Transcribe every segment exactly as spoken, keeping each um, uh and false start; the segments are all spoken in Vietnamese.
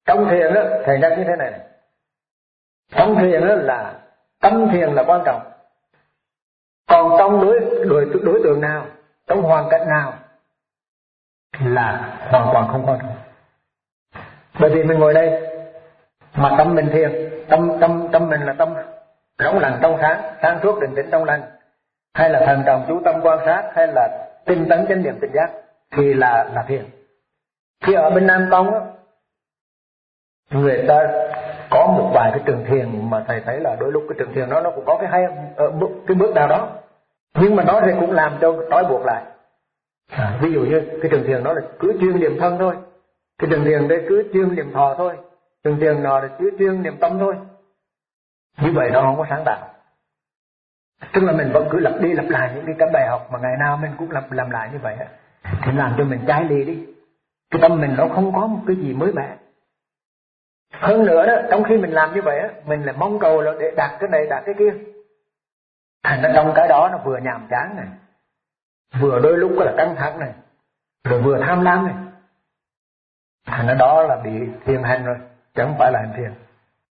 Trong thiền đó, thầy nhắc như thế này, này. Trong thiền đó là tâm thiền là quan trọng. Còn trong đối, đối, đối tượng nào, trong hoàn cảnh nào là hoàn toàn không quan trọng. Bởi vì mình ngồi đây mà tâm mình thiền, tâm tâm tâm mình là tâm rỗng lặng trong sáng, sáng suốt định tĩnh trong lành, hay là thần trọng chú tâm quan sát, hay là tinh tấn chánh niệm tỉnh giác, thì là là thiền. Khi ở bên Nam Tông á, người ta có một vài cái trường thiền mà thầy thấy là đôi lúc cái trường thiền đó nó cũng có cái hay ở cái bước nào đó, nhưng mà nó thì cũng làm cho trói buộc lại. À, ví dụ như cái trường thiền đó là cứ chuyên niệm thân thôi, cái trường thiền đây cứ chuyên niệm thọ thôi, trường thiền nọ là cứ chuyên niệm tâm thôi. Như vậy nó không có sáng tạo. Tức là mình vẫn cứ lặp đi lặp lại những cái, cái bài học mà ngày nào mình cũng lặp làm lại như vậy á, thì làm cho mình trái lì đi. Cái tâm mình nó không có một cái gì mới mẻ. Hơn nữa đó, trong khi mình làm như vậy á, mình lại mong cầu là để đạt cái này đạt cái kia. Thành ra trong cái đó nó vừa nhàm chán này, vừa đôi lúc là căng thẳng này, rồi vừa tham lam này. Thành ra đó là bị thiền hành rồi, chứ không phải là hành thiền.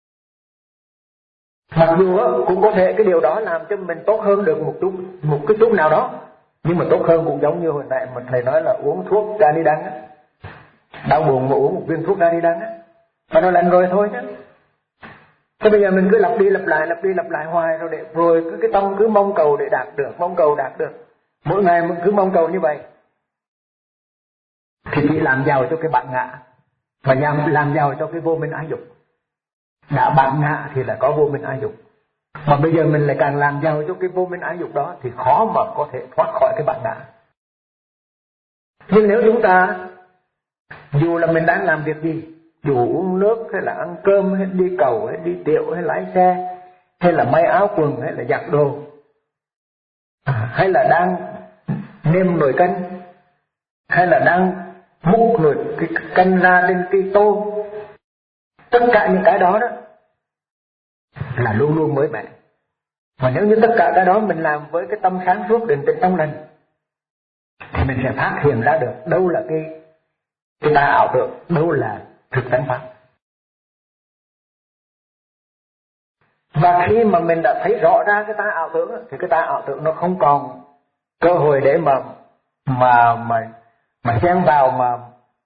Mặc dù á, cũng có thể cái điều đó làm cho mình tốt hơn được một chút, một cái chút nào đó, nhưng mà tốt hơn cũng giống như hồi nãy mà thầy nói là uống thuốc Canidan á, đau buồn mà uống một viên thuốc Canidan á, mà nó lành rồi thôi chứ. Thế bây giờ mình cứ lặp đi lặp lại, lặp đi lặp lại hoài rồi để rồi cứ cái tâm cứ mong cầu để đạt được, mong cầu đạt được, mỗi ngày mình cứ mong cầu như vậy, thì chỉ làm giàu cho cái bản ngã, và làm làm giàu cho cái vô minh ái dục. Đã bản ngã thì là có vô minh ái dục, mà bây giờ mình lại càng làm giàu cho cái vô minh ái dục đó thì khó mà có thể thoát khỏi cái bản ngã. Nhưng nếu chúng ta dù là mình đang làm việc gì, dù uống nước hay là ăn cơm hay đi cầu hay đi tiệu hay lái xe hay là may áo quần hay là giặt đồ, hay là đang nêm nồi canh, hay là đang múc nồi cái canh ra lên cây tô, tất cả những cái đó đó là luôn luôn mới mẻ. Mà nếu như tất cả cái đó mình làm với cái tâm sáng suốt định tĩnh trong lành, thì mình sẽ phát hiện ra được đâu là cái cái ta ảo tưởng, đâu là thực tánh pháp. Và khi mà mình đã thấy rõ ra cái ta ảo tưởng thì cái ta ảo tưởng nó không còn cơ hội để mà mà mà mà xen vào mà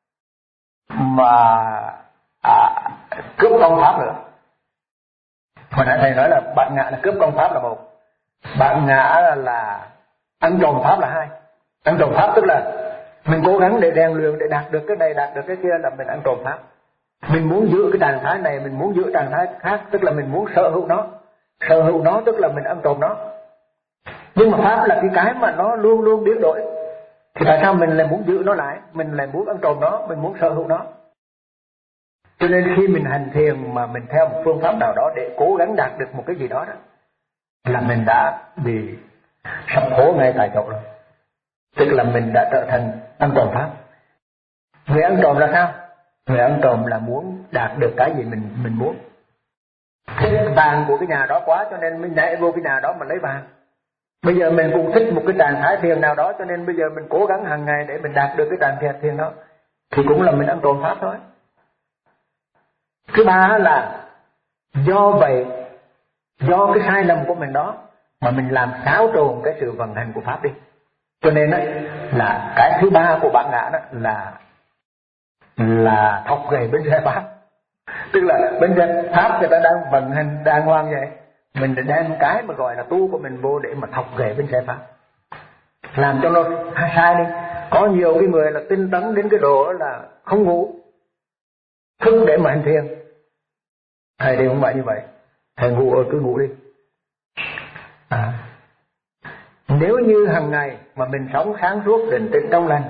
mà à, cướp công pháp nữa. Hồi nãy thầy nói là bạn ngã là cướp công pháp là một, bạn ngã là, là ăn trộm pháp là hai. Ăn trộm pháp tức là mình cố gắng để rèn luyện để đạt được cái này đạt được cái kia là mình ăn trộm pháp. Mình muốn giữ cái trạng thái này, mình muốn giữ trạng thái khác, tức là mình muốn sở hữu nó. Sở hữu nó tức là mình ăn trộm nó. Nhưng mà pháp là cái cái mà nó luôn luôn biến đổi, thì tại sao mình lại muốn giữ nó lại, mình lại muốn ăn trộm nó, mình muốn sở hữu nó. Cho nên khi mình hành thiền mà mình theo một phương pháp nào đó để cố gắng đạt được một cái gì đó, đó là mình đã bị sập hố ngay tại chỗ rồi. Tức là mình đã trở thành ăn trộm pháp. Người ăn trộm là sao? Người ăn trộm là muốn đạt được cái gì mình mình muốn. Thích vàng của cái nhà đó quá cho nên mình nhảy vô cái nhà đó mà lấy vàng. Bây giờ mình cũng thích một cái trạng thái thiền nào đó cho nên bây giờ mình cố gắng hàng ngày để mình đạt được cái trạng thái thiền đó, thì cũng là mình ăn trộm pháp thôi. Thứ ba là do vậy, do cái sai lầm của mình đó mà mình làm xáo trộn cái sự vận hành của pháp đi. Cho nên đó, là cái thứ ba của bản ngã đó là là thọc gậy bên xe pháp. Tức là bên xe pháp người ta đang vận hành đàng hoàng vậy, mình đem cái mà gọi là tu của mình vô để mà thọc gậy bên xe pháp, làm cho nó sai đi. Có nhiều cái người là tinh tấn đến cái độ là không ngủ, thức để mà hành thiền. Thầy thì không phải như vậy, thầy ngủ rồi cứ ngủ đi. À, nếu như hàng ngày mà mình sống sáng suốt định tĩnh trong lành,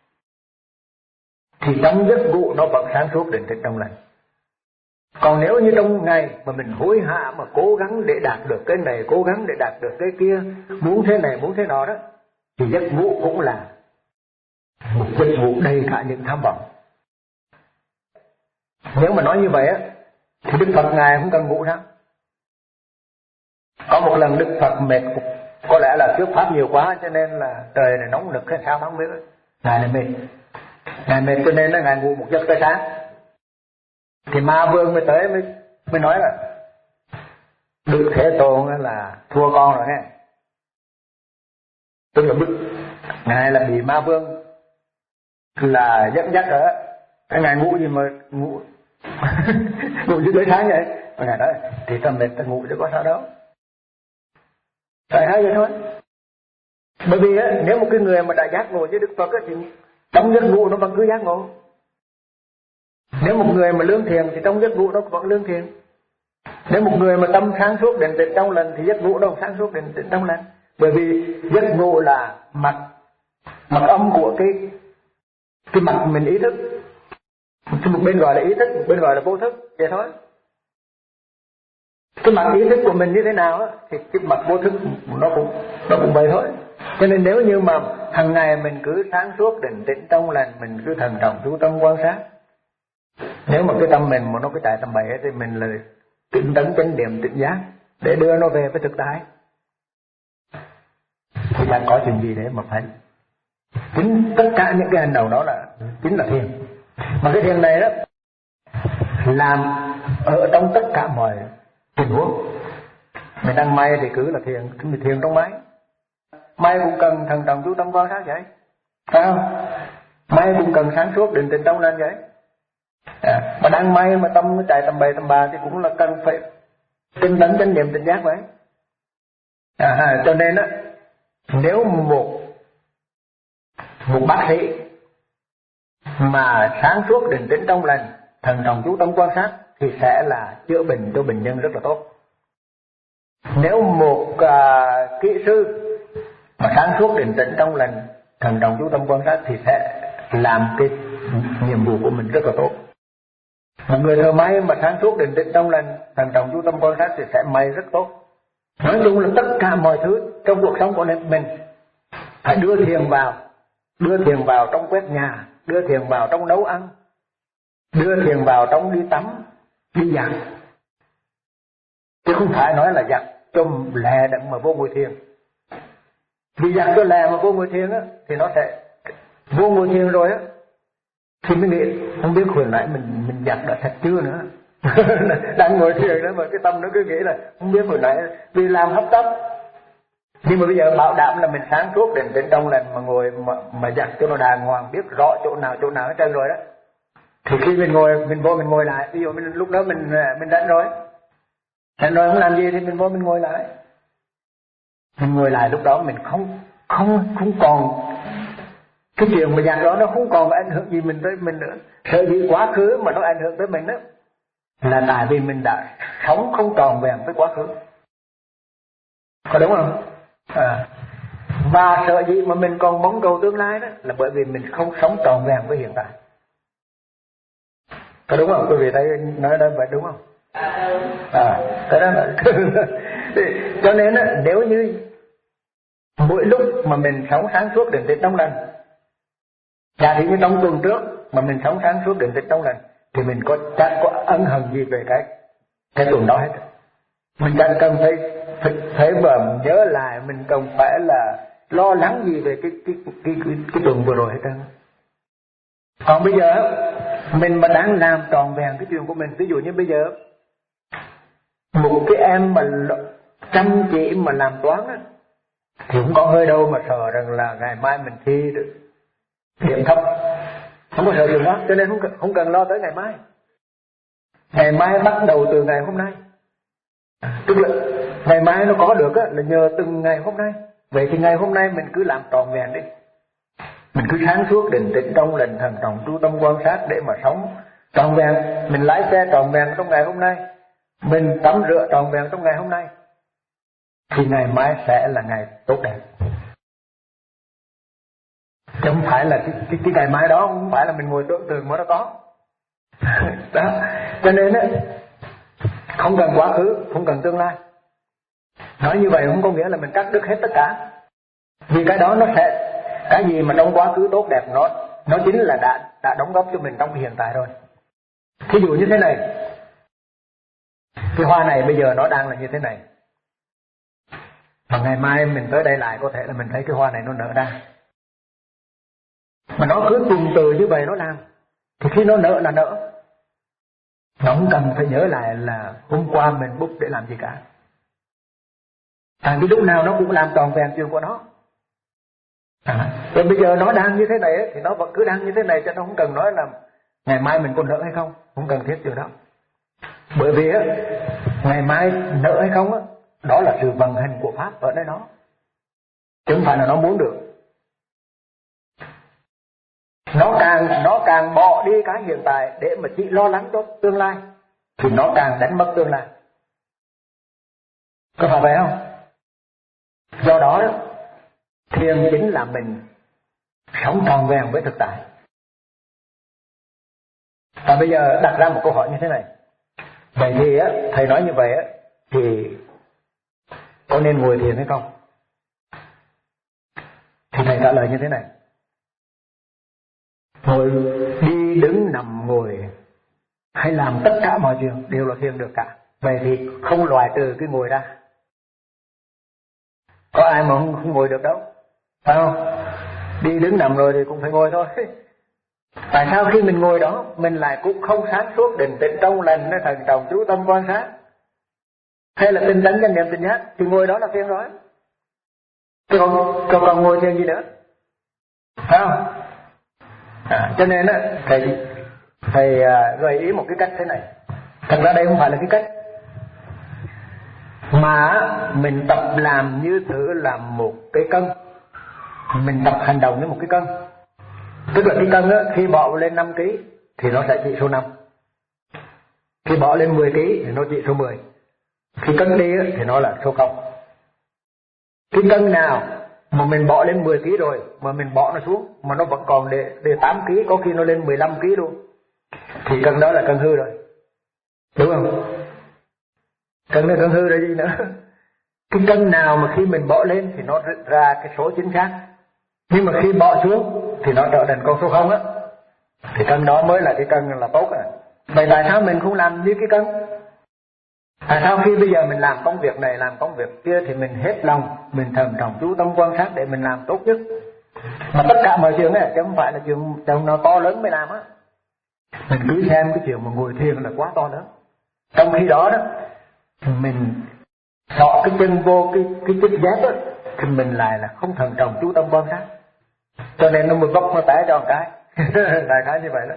thì trong giấc ngủ nó vẫn sáng suốt định tĩnh trong lành. Còn nếu như trong ngày mà mình hối hả mà cố gắng để đạt được cái này, cố gắng để đạt được cái kia, muốn thế này muốn thế nọ đó, thì giấc ngủ cũng là một giấc ngủ đầy cả những tham vọng. Nếu mà nói như vậy á, thì Đức Phật Ngài không cần ngủ sao? Có một lần Đức Phật mệt, có lẽ là thuyết pháp nhiều quá cho nên là trời này nóng nực hay sao không biết. Ngài là mệt, Ngài mệt cho nên là Ngài ngủ một giấc tới sáng. Thì Ma Vương mới tới mới mới nói là Đức Thế Tôn là thua con rồi nghe. Tức là Đức ngài là bị Ma Vương là dẫn dắt rồi á. Cái ngài ngủ gì mà ngủ ngủ dưới tới sáng vậy. Và ngài nói thì ta mệt ta ngủ chứ có sao đâu. Tại hay vậy thôi. Bởi vì á, nếu một cái người mà đã giác ngộ với Đức Phật á, thì trong giấc ngủ nó vẫn cứ giác ngộ. Nếu một người mà lương thiện thì trong giấc ngủ nó vẫn lương thiện. Nếu một người mà tâm sáng suốt định tĩnh trong lành thì giấc ngủ đâu sáng suốt định tĩnh trong lành. Bởi vì giấc ngủ là mặt mặt âm của cái cái mặt mình ý thức. Một bên gọi là ý thức, một bên gọi là vô thức, vậy thôi. Cái mặt ý thức của mình như thế nào á, thì cái mặt vô thức nó cũng nó cũng vậy thôi. Cho nên nếu như mà hàng ngày mình cứ sáng suốt định tĩnh trong lành, mình cứ thần trọng chú tâm quan sát. Nếu mà cái tâm mình mà nó cứ chạy tầm bậy thì mình là tinh tấn chánh niệm tỉnh giác để đưa nó về với thực tại. Thì bạn có chuyện gì để mà phải chính tất cả những cái hành động đó là chính là thiền. Mà cái thiền này đó làm ở trong tất cả mọi tình huống. Mình đang may thì cứ là thiền, cứ mình thiền trong máy. May cũng cần thần trọng chú tâm quan sát vậy, phải không? May cũng cần sáng suốt định tĩnh trong lành vậy. À, mà đang may mà tâm nó chạy tầm bậy tầm bạ thì cũng là cần phải tinh tấn chánh niệm tỉnh giác vậy. À, cho nên á, nếu một một bác sĩ mà sáng suốt định tĩnh trong lành, thần trọng chú tâm quan sát thì sẽ là chữa bệnh cho bệnh nhân rất là tốt. Nếu một uh, kỹ sư mà sáng suốt định tĩnh trong lành, thần trọng chú tâm quan sát thì sẽ làm cái nhiệm vụ của mình rất là tốt. Một người thợ may mà sáng suốt định tĩnh trong lành, thần trọng chú tâm quan sát thì sẽ may rất tốt. Nói chung là tất cả mọi thứ trong cuộc sống của mình phải đưa thiền vào, đưa thiền vào trong quét nhà, đưa thiền vào trong nấu ăn, đưa thiền vào trong đi tắm, đi giặt. Chứ không phải nói là giặt cho lẹ đặng mà vô ngồi thiền. Vì giặt cho lẹ mà vô ngồi thiền á, thì nó sẽ vô ngồi thiền rồi á thì mới nghĩ không biết hồi nãy mình mình giặt đã thật chưa nữa. Đang ngồi thiền đó mà cái tâm nó cứ nghĩ là không biết hồi nãy vì làm hấp tấp. Nhưng mà bây giờ bảo đảm là mình sáng suốt định tĩnh trong lành mà ngồi mà, mà giặt cho nó đàng hoàng, biết rõ chỗ nào chỗ nào hết trơn rồi đó. Thì khi mình ngồi mình vô mình ngồi lại, ví dụ mình lúc đó mình mình rảnh rồi, rảnh rồi không làm gì thì mình vô mình ngồi lại. Mình ngồi lại lúc đó mình không không không còn cái chuyện mà giặt đó nó không còn ảnh hưởng gì mình tới mình nữa. Sợ gì quá khứ mà nó ảnh hưởng tới mình đó là tại vì mình đã sống không tròn vẹn với quá khứ. Có đúng không? À. Và sợ gì mà mình còn mong cầu tương lai đó là bởi vì mình không sống tròn vẹn với hiện tại. Có đúng không? Quý vị thấy nói đó vậy đúng không? À, cái đó là cho nên đó, nếu như mỗi lúc mà mình sống sáng suốt định tĩnh trong lành, giả thì như trong tuần trước mà mình sống sáng suốt định tĩnh trong lành thì mình có chẳng có ân hận gì về cái cái tuần đó hết. Mình chẳng cần phải phải, phải mà nhớ lại, mình cần phải là lo lắng gì về cái cái cái cái, cái, cái tuần vừa rồi hết trơn. Còn bây giờ mình mà đang làm tròn vẹn cái chuyện của mình, ví dụ như bây giờ một cái em mà chăm chỉ mà làm toán á thì không có hơi đâu mà sợ rằng là ngày mai mình thi được điểm thấp, không có sợ điều đó, cho nên không cần, không cần lo tới ngày mai. Ngày mai bắt đầu từ ngày hôm nay, tức là ngày mai nó có được á là nhờ từng ngày hôm nay. Vậy thì ngày hôm nay mình cứ làm tròn vẹn đi, mình cứ sáng suốt định tĩnh trong lành, thần trọng chú tâm quan sát để mà sống tròn vẹn. Mình lái xe tròn vẹn trong ngày hôm nay, mình tắm rửa tròn vẹn trong ngày hôm nay, thì ngày mai sẽ là ngày tốt đẹp. Chứ không phải là cái, cái, cái ngày mai đó không phải là mình ngồi tưởng tượng mà nó có. Đó. Cho nên á, không cần quá khứ, không cần tương lai. Nói như vậy không có nghĩa là mình cắt đứt hết tất cả. Vì cái đó nó sẽ, cái gì mà trong quá khứ tốt đẹp nó nó chính là đã đã đóng góp cho mình trong hiện tại rồi. Thí dụ như thế này, cái hoa này bây giờ nó đang là như thế này, và ngày mai mình tới đây lại có thể là mình thấy cái hoa này nó nở ra. Mà nó cứ tuần từ như vậy nó làm, thì khi nó nở là nở. Nó không cần phải nhớ lại là hôm qua mình bút để làm gì cả. Tại vì lúc nào nó cũng làm tròn vẹn chuyện của nó. À, rồi bây giờ nó đang như thế này ấy, thì nó vẫn cứ đang như thế này, cho nó không cần nói là ngày mai mình còn nợ hay không, không cần thiết điều đó. Bởi vì á, ngày mai nợ hay không á, đó là sự vận hành của pháp ở nơi nó, chứ không phải là nó muốn được. Nó càng nó càng bỏ đi cái hiện tại để mà chỉ lo lắng cho tương lai, thì nó càng đánh mất tương lai. Có phải vậy không? Do đó, đó thiền chính là mình sống tròn vẹn với thực tại. Và bây giờ đặt ra một câu hỏi như thế này. Vậy thì á, thầy nói như vậy á, thì có nên ngồi thiền hay không? Thì thầy trả lời như thế này. Ngồi, đi đứng nằm ngồi hay làm tất cả mọi chuyện đều là thiền được cả. Vậy thì không loại trừ cái ngồi ra. Có ai mà không, không ngồi được đâu, phải không? Đi đứng nằm rồi thì cũng phải ngồi thôi. Tại sao khi mình ngồi đó mình lại cũng không sáng suốt, định tĩnh trong lành, thần trọng chú tâm quan sát, hay là tinh tấn chánh niệm tỉnh giác, thì ngồi đó là thiền rồi. Chứ còn, còn, còn ngồi thiền gì nữa, phải không? À, cho nên á, thầy thầy à, gợi ý một cái cách thế này. Thật ra đây không phải là cái cách, mà mình tập làm như thử làm một cái cân. Mình tập hành động như một cái cân. Tức là cái cân á, khi bỏ lên năm ký thì nó sẽ chỉ số năm. Khi bỏ lên mười ký thì nó chỉ số mười. Khi cân đi á, thì nó là số không. Cái cân nào mà mình bỏ lên mười ký rồi mà mình bỏ nó xuống mà nó vẫn còn để, để tám ký, có khi nó lên mười lăm ký luôn, thì cân đó là cân hư rồi. Đúng không? Cân này cân hư là gì nữa? Cái cân nào mà khi mình bỏ lên thì nó ra cái số chính xác, nhưng mà khi bỏ xuống thì nó trở thành con số không á, thì cân đó mới là cái cân là tốt à. Vậy tại sao mình không làm như cái cân? Tại sao khi bây giờ mình làm công việc này, làm công việc kia thì mình hết lòng, mình thầm trọng chú tâm quan sát để mình làm tốt nhất. Mà tất cả mọi chuyện này chứ không phải là chuyện chuyện nó to lớn mới làm á. Mình cứ xem cái chuyện mà ngồi thiền là quá to lớn. Trong khi đó đó, mình sọ cái chân vô cái cái chiếc dép á, thì mình lại là không thần trọng chú tâm quan sát, cho nên nó mới vấp nó té cho một cái. Đại khái như vậy đó.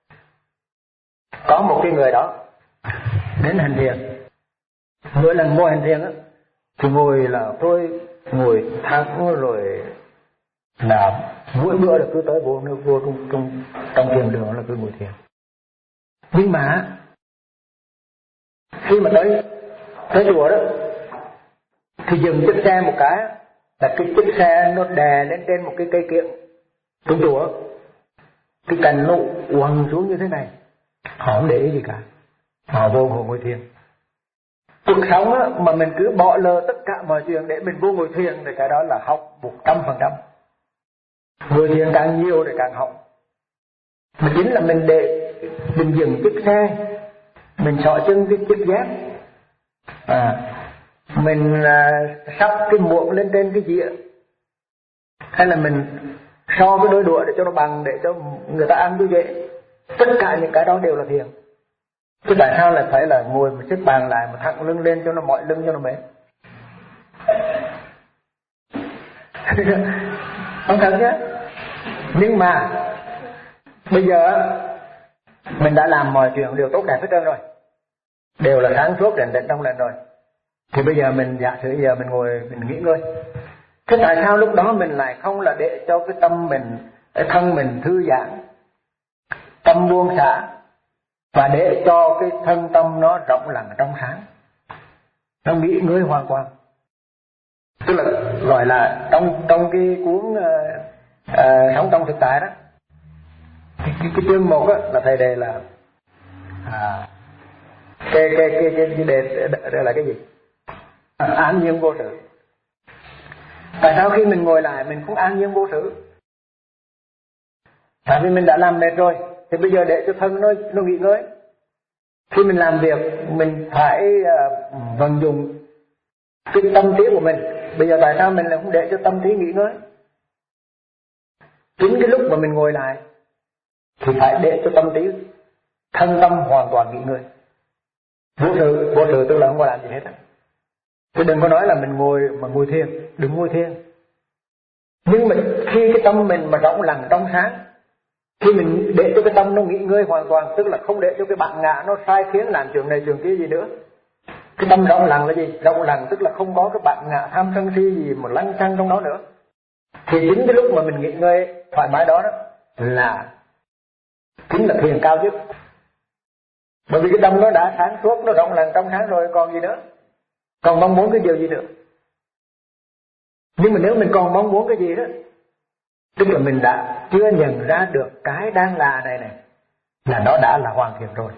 Có một cái người đó đến hành thiền, mỗi lần ngồi hành thiền á thì ngồi là tôi ngồi thẳng rồi là mỗi bữa là cứ tới vô nó vô trong trong trong thiền đường là cứ ngồi thiền. Nhưng mà khi mà tới tới chùa đó thì dừng chiếc xe một cái, là cái chiếc xe nó đè lên trên một cái cây kiệu trong chùa, cái cành nó quằn xuống như thế này, họ không để ý gì cả, họ vô ngồi thiền. Cuộc sống á, mà mình cứ bỏ lơ tất cả mọi chuyện để mình vô ngồi thiền thì cái đó là học một trăm phần trăm. Ngồi thiền càng nhiều thì càng học. Mà chính là mình để mình dừng chiếc xe, mình xỏ chân cái chiếc dép, à, mình à, sắp cái muỗng lên trên cái dĩa, hay là mình so cái đôi đũa để cho nó bằng, để cho người ta ăn cho dễ. Tất cả những cái đó đều là thiền. Chứ tại sao lại phải là ngồi một chiếc bàn lại mà thẳng lưng lên cho nó mỏi lưng cho nó mệt? Không cần chứ. Nhưng mà bây giờ mình đã làm mọi chuyện đều tốt đẹp hết trơn rồi, đều là sáng suốt rèn định trong lành rồi, thì bây giờ mình giả sử giờ mình ngồi mình nghỉ ngơi. Thế tại sao lúc đó mình lại không là để cho cái tâm mình, cái thân mình thư giãn, tâm buông xả, và để cho cái thân tâm nó rộng lặng trong sáng, nó nghỉ ngơi hoàn toàn. Tức là gọi là trong trong cái cuốn uh, uh, Sống trong thực tại đó, cái, cái, cái chương một á, là thầy đề là à, cái cái cái cái, cái đề đây là cái gì? À, an nhiên vô sự. Tại sao khi mình ngồi lại mình không an nhiên vô sự? Tại vì mình đã làm mệt rồi, thì bây giờ để cho thân nó nó nghỉ ngơi. Khi mình làm việc mình phải uh, vận dụng cái tâm trí của mình. Bây giờ tại sao mình lại không để cho tâm trí nghỉ ngơi? Chính cái lúc mà mình ngồi lại thì phải để cho tâm trí, thân tâm hoàn toàn nghỉ ngơi. Vô sự, vô sự tức là không có làm gì hết. Chứ đừng có nói là mình ngồi mà ngồi thiền, đừng ngồi thiền. Nhưng mà khi cái tâm mình mà rộng lặng trong sáng, khi mình để cho cái tâm nó nghỉ ngơi hoàn toàn, tức là không để cho cái bản ngã nó sai khiến làm chuyện này chuyện kia gì nữa. Cái tâm rộng lặng là gì? Rộng lặng tức là không có cái bản ngã tham sân si gì mà lăng xăng trong đó nữa. Thì chính cái lúc mà mình nghỉ ngơi thoải mái đó, đó là chính là thiền cao nhất. Bởi vì cái tâm nó đã sáng suốt, nó rộng lặng trong sáng rồi, còn gì nữa, còn mong muốn cái điều gì nữa. Nhưng mà nếu mình còn mong muốn cái gì đó, tức là mình đã chưa nhận ra được cái đang là này này, là nó đã là hoàn thiện rồi.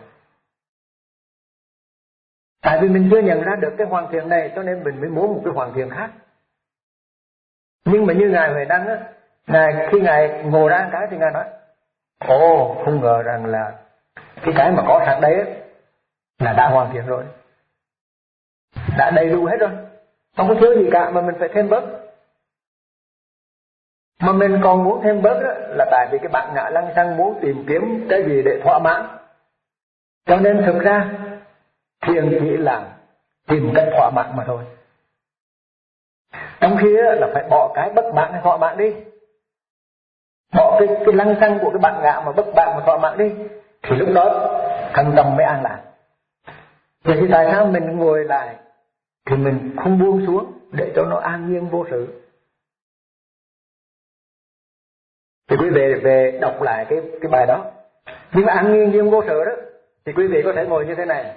Tại vì mình chưa nhận ra được cái hoàn thiện này, cho nên mình mới muốn một cái hoàn thiện khác. Nhưng mà như Ngài Huệ Năng á, Ngài khi Ngài ngồi ra cái thì Ngài nói: ồ, không ngờ rằng là cái cái mà có sẵn đấy á, là đã hoàn thiện rồi, đã đầy đủ hết rồi, không có thiếu gì cả, mà mình phải thêm bớt. Mà mình còn muốn thêm bớt đó, là tại vì cái bản ngã lăng xăng muốn tìm kiếm cái gì để thỏa mãn. Cho nên thực ra thiền chỉ là tìm cách thỏa mãn mà thôi. Trong khi là phải bỏ cái bất mãn hay thỏa mãn đi, bỏ cái, cái lăng xăng của cái bản ngã mà bất mãn mà thỏa mãn đi, thì lúc đó thân tâm mới an lạc. Vậy thì tại sao mình ngồi lại thì mình không buông xuống để cho nó an nhiên vô sự? Thì quý vị về đọc lại cái cái bài đó. Nhưng mà an nhiên nhiên vô sự đó, thì quý vị có thể ngồi như thế này,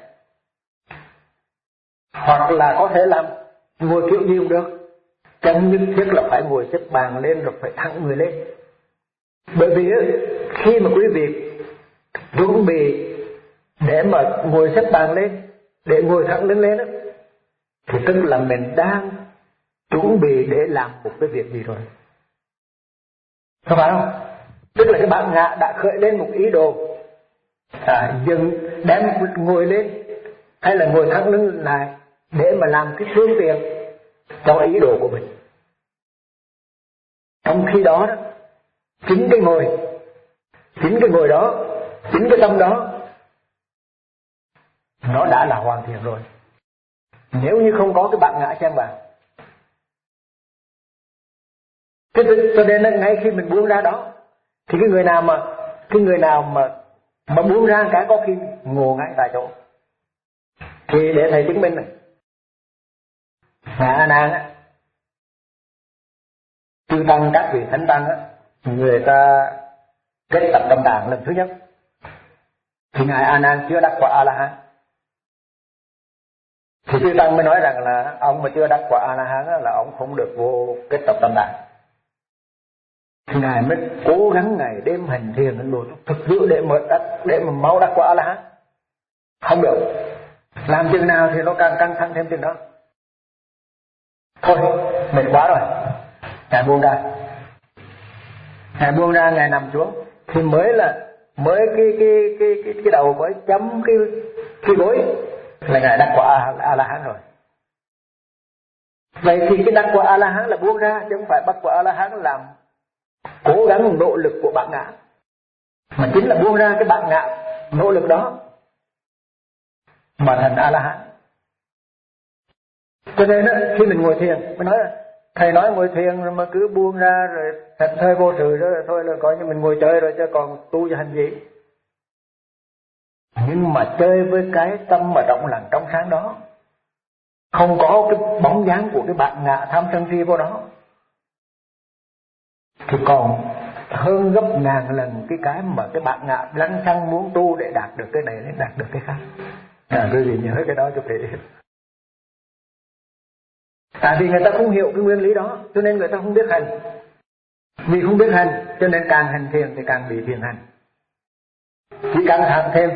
hoặc là có thể làm ngồi kiểu gì cũng được. Chẳng nhất thiết là phải ngồi xếp bằng lên rồi phải thẳng người lên. Bởi vì khi mà quý vị chuẩn bị để mà ngồi xếp bằng lên, để ngồi thẳng lưng lên đó, thì tức là mình đang chuẩn bị để làm một cái việc gì rồi, không phải không? Tức là cái bản ngã đã khởi lên một ý đồ à, dừng đem ngồi lên hay là ngồi thẳng lưng lại để mà làm cái phương tiện cho ý đồ của mình. Trong khi đó, đó chính cái ngồi chính cái ngồi đó, chính cái tâm đó, nó đã là hoàn thiện rồi, nếu như không có cái bản ngã xen vào. Thế cho nên ngay khi mình buông ra đó, thì cái người nào mà cái người nào mà mà buông ra cái có khi ngồi ngay tại chỗ. Thì để thầy chứng minh này, Ngài A Nan á, chư tăng các vị thánh tăng á, người ta kết tập tâm đàn lần thứ nhất, thì Ngài A Nan chưa đắc quả A La Hán. Thì chư tăng mới nói rằng là ông mà chưa đắc quả A La Hán là ông không được vô kết tập tâm đàn. Thì Ngài mới cố gắng ngày đêm hành thiền đến độ thực sự để mà đắc, để mà mau đắc quả A La Hán. Không được, làm chừng nào thì nó càng căng thẳng thêm chừng đó. Thôi, mệt quá rồi, Ngài buông ra. Ngài buông ra, Ngài nằm xuống, thì mới là mới cái cái cái cái, cái đầu mới chấm cái cái gối là Ngài đắc quả A La Hán rồi. Vậy thì cái đắc quả A La Hán là buông ra, chứ không phải bắt quả A La Hán làm cố gắng nỗ lực của bản ngã, mà chính là buông ra cái bản ngã nỗ lực đó mà thành A La Hán. Cho nên đó, khi mình ngồi thiền, mới nói thầy nói ngồi thiền rồi mà cứ buông ra rồi thật thơi vô sự đó, rồi thôi là coi như mình ngồi chơi rồi chứ còn tu cho hành gì. Nhưng mà chơi với cái tâm mà rộng lặng trong sáng đó, không có cái bóng dáng của cái bản ngã tham sân si vô đó, thì còn hơn gấp ngàn lần cái cái mà cái bản ngã lăng xăng muốn tu để đạt được cái này để đạt được cái khác. À, quý vị nhớ cái đó cho kỹ. Tại vì người ta không hiểu cái nguyên lý đó, cho nên người ta không biết hành. Vì không biết hành, cho nên càng hành thiền thì càng bị thiền hành, chỉ căng thẳng thêm.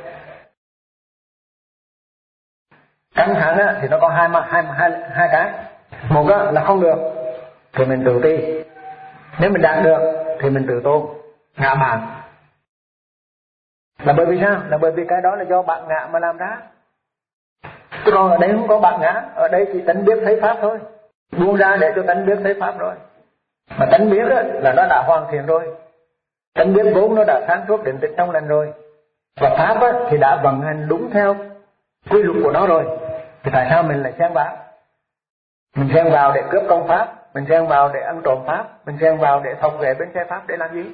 Căng thẳng á, thì nó có hai, hai, hai, hai cái. Một á, là không được thì mình tự ti, nếu mình đạt được thì mình tự tôn, ngã mạn. Là bởi vì sao? Là bởi vì cái đó là do bạn ngã mà làm ra. Chứ còn ở đây không có bạn ngã, ở đây chỉ tánh biết thấy pháp thôi. Buông ra để cho tánh biết thấy pháp rồi. Mà tánh biết á, là nó đã hoàn thiện rồi. Tánh biết vốn nó đã sáng suốt định tĩnh trong lành rồi. Và pháp á, thì đã vận hành đúng theo quy luật của nó rồi, thì tại sao mình lại xen vào? Mình xen vào để cướp công pháp, mình xen vào để ăn trộm pháp, mình xen vào để thọc ghệ bên xe pháp để làm gì?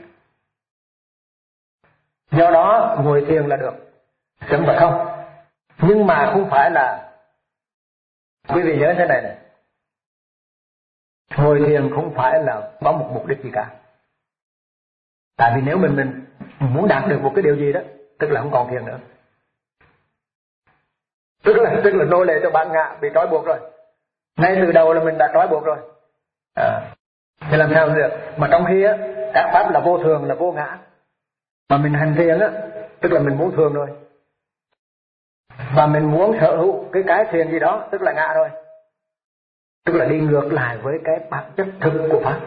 Do đó ngồi thiền là được, chẳng phải không. Nhưng mà không phải là, quý vị nhớ thế này này, ngồi thiền không phải là có một mục đích gì cả. Tại vì nếu mình mình muốn đạt được một cái điều gì đó, tức là không còn thiền nữa, tức là tức là nô lệ cho bản ngã, bị trói buộc rồi. Ngay từ đầu là mình đã trói buộc rồi. À, thì làm sao được? Mà trong khi á, các pháp là vô thường, là vô ngã, mà mình hành thiền á, tức là mình muốn thường rồi, và mình muốn sở hữu cái cái thiền gì đó, tức là ngã rồi, tức là đi ngược lại với cái bản chất thực của pháp.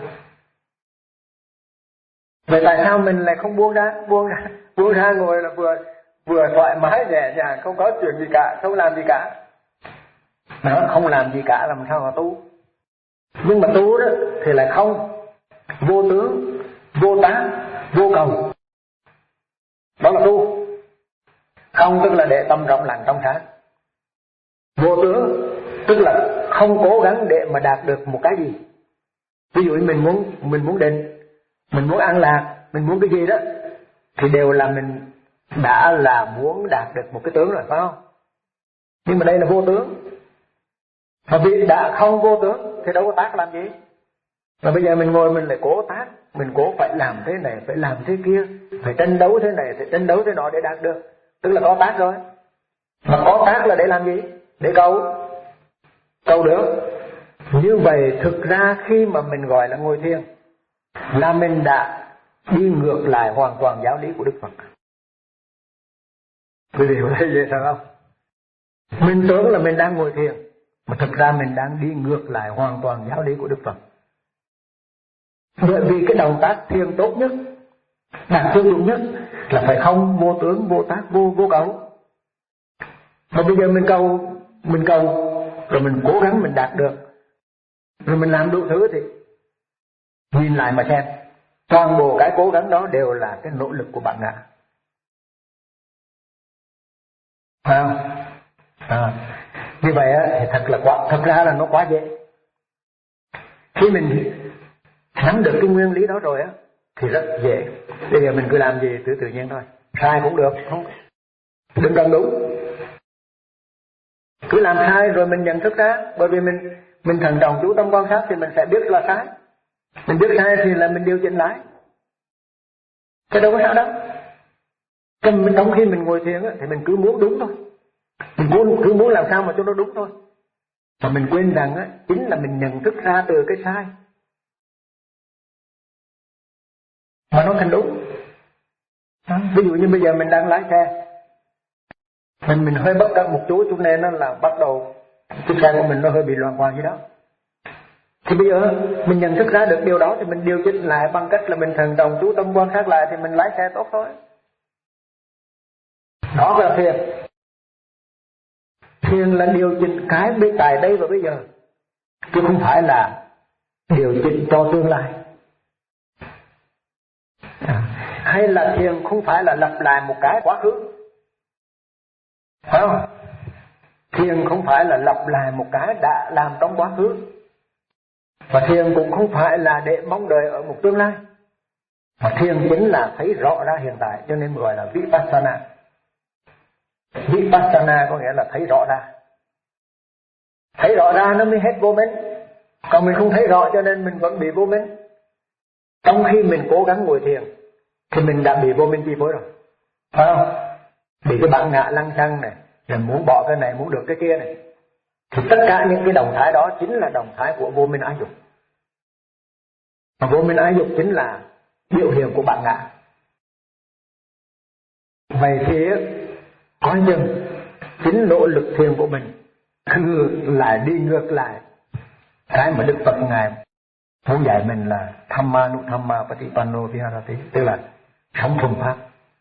Vậy tại sao mình lại không buông ra? Buông ra, buông ra ngồi là vừa vừa thoải mái nhẹ nhàng, không có chuyện gì cả, không làm gì cả. Nó không làm gì cả làm sao mà tu? Nhưng mà tu đó thì lại không, vô tướng, vô tác, vô cầu. Đó là tu. Không tức là để tâm rộng lặng trong sáng. Vô tướng tức là không cố gắng để mà đạt được một cái gì. Ví dụ mình muốn mình muốn định, mình muốn an lạc, mình muốn cái gì đó, thì đều là mình đã là muốn đạt được một cái tướng rồi, phải không? Nhưng mà đây là vô tướng. Mà vì đã không vô tướng thì đâu có tác làm gì. Mà bây giờ mình ngồi mình lại cố tác, mình cố phải làm thế này, phải làm thế kia, phải tranh đấu thế này, phải tranh đấu thế nọ để đạt được, tức là có tác rồi. Mà có tác là để làm gì? Để cầu, cầu được. Như vậy thực ra khi mà mình gọi là ngồi thiền là mình đã đi ngược lại hoàn toàn giáo lý của Đức Phật. Quý vị hiểu thấy vậy sao không? Mình tưởng là mình đang ngồi thiền, mà thực ra mình đang đi ngược lại hoàn toàn giáo lý của Đức Phật. Bởi vì cái động tác thiền tốt nhất, đạt tiêu dụng nhất là phải không, vô tướng, vô tác, vô vô cầu. Mà bây giờ mình cầu, mình cầu rồi mình cố gắng mình đạt được, rồi mình làm đủ thứ thì nhìn lại mà xem, toàn bộ cái cố gắng đó đều là cái nỗ lực của bản ngã. Phải không? À, như vậy á, thì thật là quá, thật ra là nó quá dễ. Khi mình nắm được cái nguyên lý đó rồi á, thì rất dễ. Bây giờ mình cứ làm gì tự tự nhiên thôi, sai cũng được, không, đừng cần đúng. Cứ làm sai rồi mình nhận thức ra, bởi vì mình mình thận trọng chú tâm quan sát thì mình sẽ biết là sai. Mình biết sai thì là mình điều chỉnh lại. Cái đâu có sao đâu. Trong khi mình ngồi thiền á, thì mình cứ muốn đúng thôi. Mình muốn, cứ muốn làm sao mà cho nó đúng thôi. Mà mình quên rằng á, chính là mình nhận thức ra từ cái sai mà nó thành đúng. Đó. Ví dụ như bây giờ mình đang lái xe, Mình mình hơi bất cẩn một chút cho nên nó là bắt đầu chiếc xe của mình nó hơi bị loạn quạng gì đó. Thì bây giờ mình nhận thức ra được điều đó thì mình điều chỉnh lại bằng cách là mình thần trọng chú tâm quan sát lại thì mình lái xe tốt thôi. Đó là thiền. Thiền là điều chỉnh cái bên tại đây và bây giờ, chứ không phải là điều chỉnh cho tương lai. À, hay là thiền không phải là lặp lại một cái quá khứ, phải không? Thiền không phải là lặp lại một cái đã làm trong quá khứ, và thiền cũng không phải là để mong đợi ở một tương lai, mà thiền chính là thấy rõ ra hiện tại, cho nên gọi là Vipassana. Vipassana có nghĩa là thấy rõ ra. Thấy rõ ra nó mới hết vô minh. Còn mình không thấy rõ cho nên mình vẫn bị vô minh. Trong khi mình cố gắng ngồi thiền thì mình đã bị vô minh chi phối rồi, phải không? Bị cái bản ngã lăng xăng này, rồi muốn bỏ cái này, muốn được cái kia này. Thì tất cả những cái động thái đó chính là động thái của vô minh ái dục. Và vô minh ái dục chính là biểu hiện của bản ngã. Vậy thì coi chừng chính nỗ lực thiền của mình cứ lại đi ngược lại cái mà Đức Phật Ngài muốn dạy mình là Thamma Nuthamma Patipanno Viharati, tức là sống thuần pháp.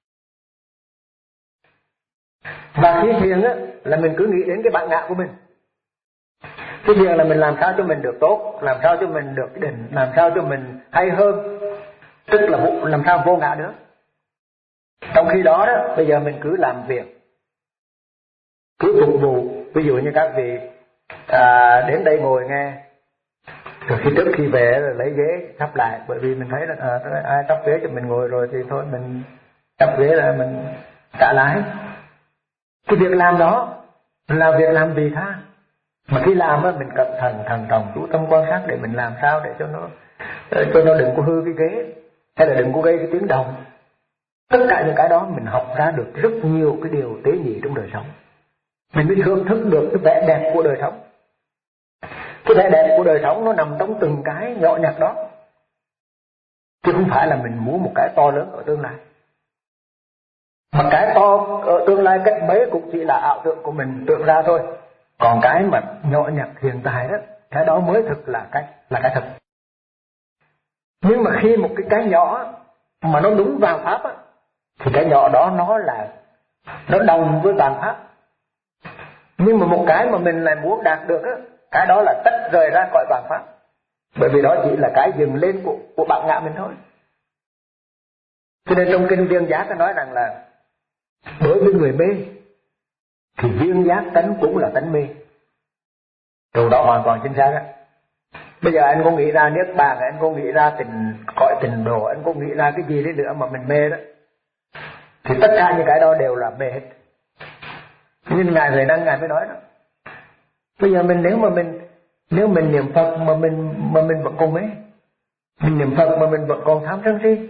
Và khi thiền á, là mình cứ nghĩ đến cái bản ngã của mình. Khi thiền là mình làm sao cho mình được tốt, làm sao cho mình được định, làm sao cho mình hay hơn, tức là làm sao vô ngã nữa. Trong khi đó đó, bây giờ mình cứ làm việc, cứ phục vụ. Ví dụ như các vị à, đến đây ngồi nghe, rồi khi trước khi về rồi lấy ghế sắp lại, bởi vì mình thấy là à, ai sắp ghế cho mình ngồi rồi thì thôi mình sắp ghế là mình trả lại. Cái việc làm đó là việc làm vì tha, mà khi làm á mình cẩn thận thận trọng chú tâm quan sát để mình làm sao để cho nó cho nó đừng có hư cái ghế, hay là đừng có gây cái tiếng động. Tất cả những cái đó mình học ra được rất nhiều cái điều tế nhị trong đời sống. Mình mới thưởng thức được cái vẻ đẹp của đời sống. Cái vẻ đẹp của đời sống nó nằm trong từng cái nhỏ nhặt đó, chứ không phải là mình muốn một cái to lớn ở tương lai. Mà cái to ở tương lai cách mấy cũng chỉ là ảo tưởng của mình tưởng ra thôi. Còn cái mà nhỏ nhặt hiện tại đó, cái đó mới thực là cái là cái thật. Nhưng mà khi một cái cái nhỏ mà nó đúng vào pháp á, thì cái nhỏ đó nó là nó đồng với vạn pháp. Nhưng mà một cái mà mình lại muốn đạt được á, cái đó là tách rời ra khỏi vạn pháp. Bởi vì đó chỉ là cái dừng lên của, của bản ngã mình thôi. Cho nên trong kinh Viên Giác nó nói rằng là đối với người mê thì viên giác tánh cũng là tánh mê. Điều đó hoàn toàn chính xác á. Bây giờ anh có nghĩ ra niết bàn, anh có nghĩ ra tình cõi tình độ, anh có nghĩ ra cái gì đấy nữa mà mình mê đó, thì tất cả những cái đó đều là mê hết. Nhưng Ngài Huệ Năng Ngài mới nói đó, bây giờ mình nếu mà mình nếu mình niệm Phật mà mình mà mình vẫn còn mê, mình niệm Phật mà mình vẫn còn tham sân si,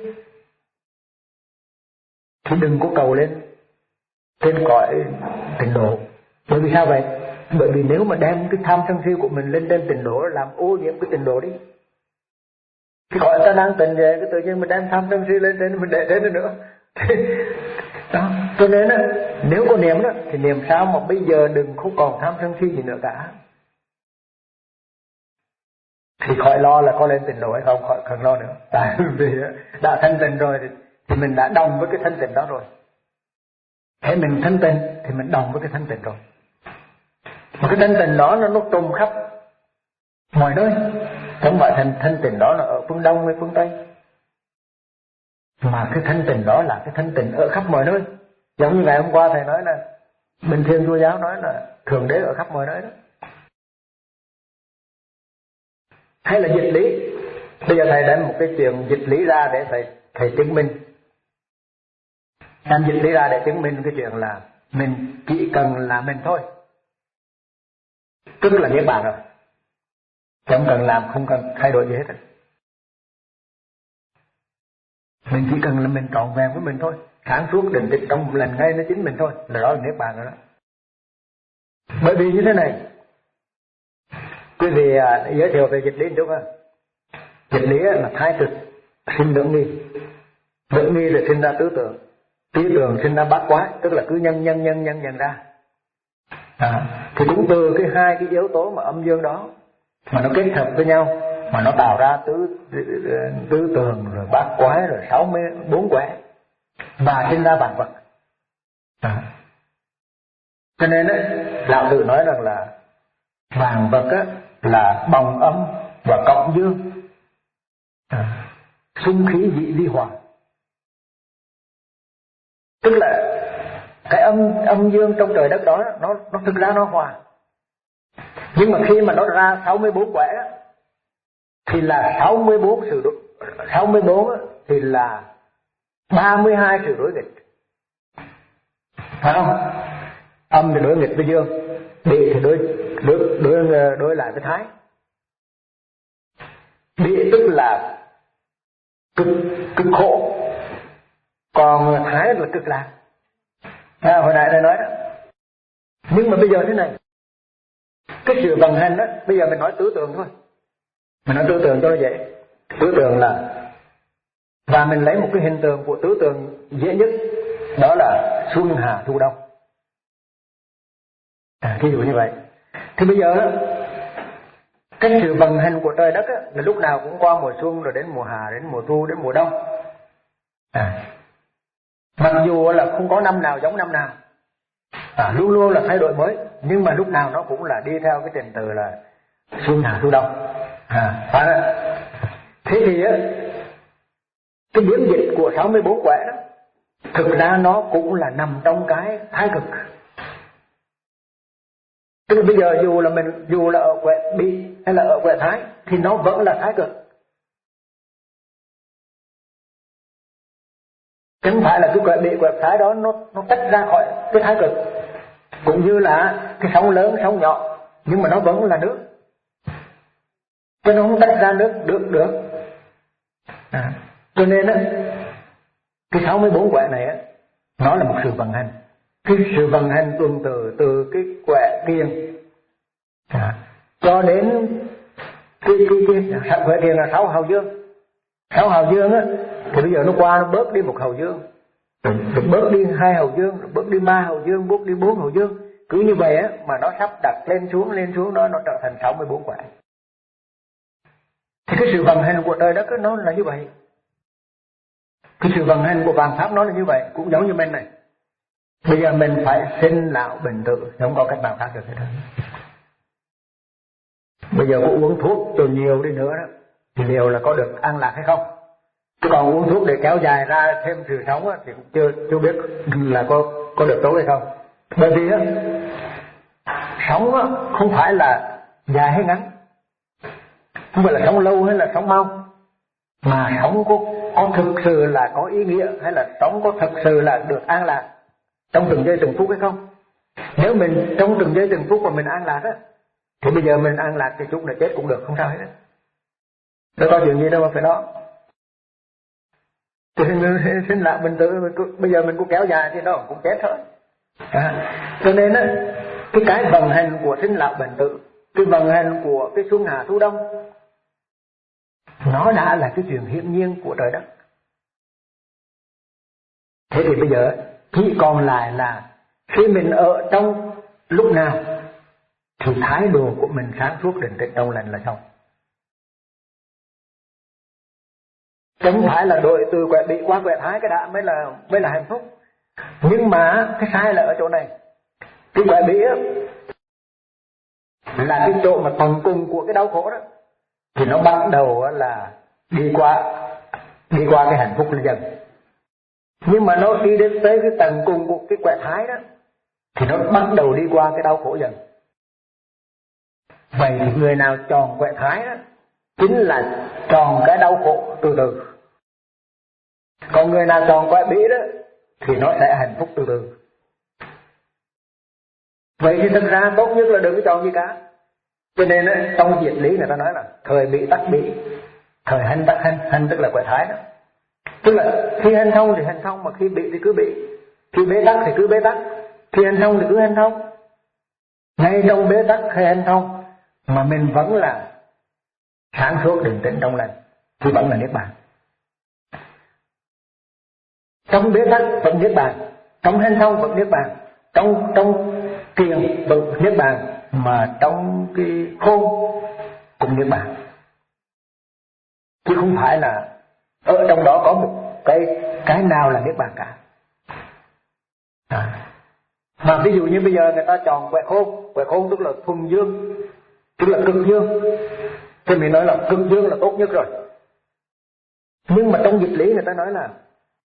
thì đừng có cầu lên trên cõi tịnh độ. Bởi vì sao vậy? Bởi vì nếu mà đem cái tham sân si của mình lên trên tịnh độ, làm ô nhiễm cái tịnh độ đi. Cái cõi ta đang tịnh về, cái tự nhiên mình đem tham sân si lên trên, mình để thế nữa. Đó. Cho nên đó, nếu có niệm đó thì niệm sao mà bây giờ đừng không còn tham sân si gì nữa cả, thì khỏi lo là có lên tịnh độ hay không, khỏi cần lo nữa. Tại vì đã thanh tịnh rồi thì, thì mình đã đồng với cái thanh tịnh đó rồi. Thế mình thanh tịnh thì mình đồng với cái thanh tịnh rồi. Mà cái thanh tịnh đó nó nó trùm khắp mọi nơi. Không phải thanh thanh tịnh đó là ở phương Đông hay phương Tây, mà cái thanh tịnh đó là cái thanh tịnh ở khắp mọi nơi. Giống như ngày hôm qua thầy nói là Bình Thiên Chúa giáo nói là Thượng Đế ở khắp mọi nơi đó. Hay là dịch lý. Bây giờ thầy đem một cái chuyện dịch lý ra để thầy thầy chứng minh. Đem dịch lý ra để chứng minh cái chuyện là mình chỉ cần là mình thôi, tức là niết bàn rồi. Không cần làm, không cần thay đổi gì hết. Mình chỉ cần là mình trọn vẹn với mình thôi, sáng suốt định tĩnh trong một lần ngay nó chính mình thôi, là đó là niết bàn rồi đó. Bởi vì như thế này, quý vị à, giới thiệu về dịch lý một chút ha. Dịch lý là thái cực sinh lưỡng nghi, lưỡng nghi rồi sinh ra tứ tượng, tứ tượng sinh ra bát quái, tức là cứ nhân nhân nhân nhân nhân ra. À, thì cũng từ cái hai cái yếu tố mà âm dương đó mà nó kết hợp với nhau mà nó tạo ra tứ tứ tường rồi bát quái rồi sáu mươi bốn quẻ và sinh ra vạn vật. À. Cho nên ấy, Lão Tử nói rằng là vạn vật á, là bồng âm và cộng dương, à, xung khí dị vi hòa. Tức là cái âm âm dương trong trời đất đó nó nó thực ra nó hòa. Nhưng mà khi mà nó ra sáu mươi bốn quẻ thì là sáu mươi bốn sự đối, sáu mươi bốn thì là ba mươi hai sự đối nghịch. Phải không? Âm thì đối nghịch với dương, địa thì đối đối đối đối lại với thái. Địa tức là cực cực khổ, còn thái là cực lạc. À, hồi nãy này nói đó. Nhưng mà bây giờ thế này, cái sự vận hành đó, bây giờ mình nói tứ tượng thôi, mình nói tứ tượng cho nó dễ. Tứ tượng là, và mình lấy một cái hình tượng của tứ tượng dễ nhất, đó là xuân hạ thu đông. À, ví dụ như vậy. Thì bây giờ đó, cái sự vận hành của trời đất á, là lúc nào cũng qua mùa xuân rồi đến mùa hạ, đến mùa thu, đến mùa đông. À, mặc dù là không có năm nào giống năm nào, à, luôn luôn là thay đổi mới, nhưng mà lúc nào nó cũng là đi theo cái trình tự là xuân hạ thu đông. À, phải đó. Thế thì á, cái biến dịch của sáu mươi bốn quẻ đó thực ra nó cũng là nằm trong cái thái cực. Tức là bây giờ dù là mình dù là ở quẹ bị hay là ở quẹ thái thì nó vẫn là thái cực. Chứ không phải là cái quẹ bị quẹ thái đó nó nó tách ra khỏi cái thái cực. Cũng như là cái sóng lớn sóng nhỏ nhưng mà nó vẫn là nước, chứ nó không tách ra nước được được. À, cho nên á cái sáu mươi bốn quẹ này á nó là một sự vận hành. Cái sự vận hành tuần từ từ cái quẹ kiềng à, cho đến cái cái cái quẹ kiềng là sáu hào dương. Sáu hào dương á thì bây giờ nó qua nó bớt đi một hào dương, rồi bớt đi hai hào dương, rồi bớt đi ba hào dương, bớt đi bốn hào dương. Cứ như vậy á mà nó sắp đặt lên xuống lên xuống đó, nó trở thành sáu mươi bốn quẹ. Thì cái sự vận hành của trời đất nó là như vậy. Cái sự vận hành của vạn pháp nó là như vậy, cũng giống như bên này. Bây giờ mình phải sinh lão bệnh tử, không có cách nào khác được hết. Bây giờ có uống thuốc cho nhiều đi nữa đó thì liệu là có được an lạc hay không? Chứ còn uống thuốc để kéo dài ra thêm sự sống á, thì cũng chưa chưa biết là có có được tốt hay không. Bởi vì á, sống á, không phải là dài hay ngắn, không phải là sống lâu hay là sống mau, mà sống có, có thực sự là có ý nghĩa, hay là sống có thực sự là được an lạc trong từng giây từng phút hay không. Nếu mình trong từng giây từng phút mà mình an lạc á, thì bây giờ mình an lạc thì chút này chết cũng được, không sao hết á. Đâu có chuyện gì đâu mà phải đó. Thì sinh lạc mình tự bây giờ mình cũng kéo dài thì nó cũng chết thôi. À, cho nên á cái cái vận hành của sinh lão bệnh tử, cái vận hành của cái xuân hạ thu đông, nó đã là cái chuyện hiển nhiên của trời đất. Thế thì bây giờ chỉ còn lại là khi mình ở trong lúc nào thì thái độ của mình sáng suốt định tĩnh trong lành là xong. Chứ không phải là đổi từ quẹ bị qua quẹ thái cái đã mới là mới là hạnh phúc. Nhưng mà cái sai là ở chỗ này. Cái quẹ bị á là cái chỗ mà tận cùng của cái đau khổ đó, thì nó bắt đầu là đi qua đi qua cái hạnh phúc là dần. Nhưng mà nó đi đến tới cái tận cùng của cái quẹ thái đó thì nó bắt đầu đi qua cái đau khổ dần. Vậy thì người nào tròn quẹ thái đó chính là tròn cái đau khổ từ từ. Còn người nào tròn quẹ bỉ đó thì nó sẽ hạnh phúc từ từ. Vậy thì thực ra tốt nhất là đừng có tròn gì cả. Cho nên đó, trong diệt lý người ta nói là thời bị tắc bị, thời hành tắc hành, hành tức là quẹ thái đó. Tức là khi hành thông thì hành thông, mà khi bị thì cứ bị, khi bế tắc thì cứ bế tắc, khi hành thông thì cứ hành thông. Ngay trong bế tắc hay hành thông mà mình vẫn là sáng suốt định tĩnh trong lành thì vẫn là niết bàn. Trong bế tắc vẫn niết bàn, trong hành thông vẫn niết bàn, trong trong kiềng vẫn niết bàn, mà trong cái khôn cũng niết bàn. Chứ không phải là ở trong đó có một cái cái nào là niết bàn cả. À. Mà ví dụ như bây giờ người ta chọn quẹ khôn, quẹ khôn tức là thuần dương, tức là cực dương, thì mình nói là cực dương là tốt nhất rồi. Nhưng mà trong dịch lý người ta nói là,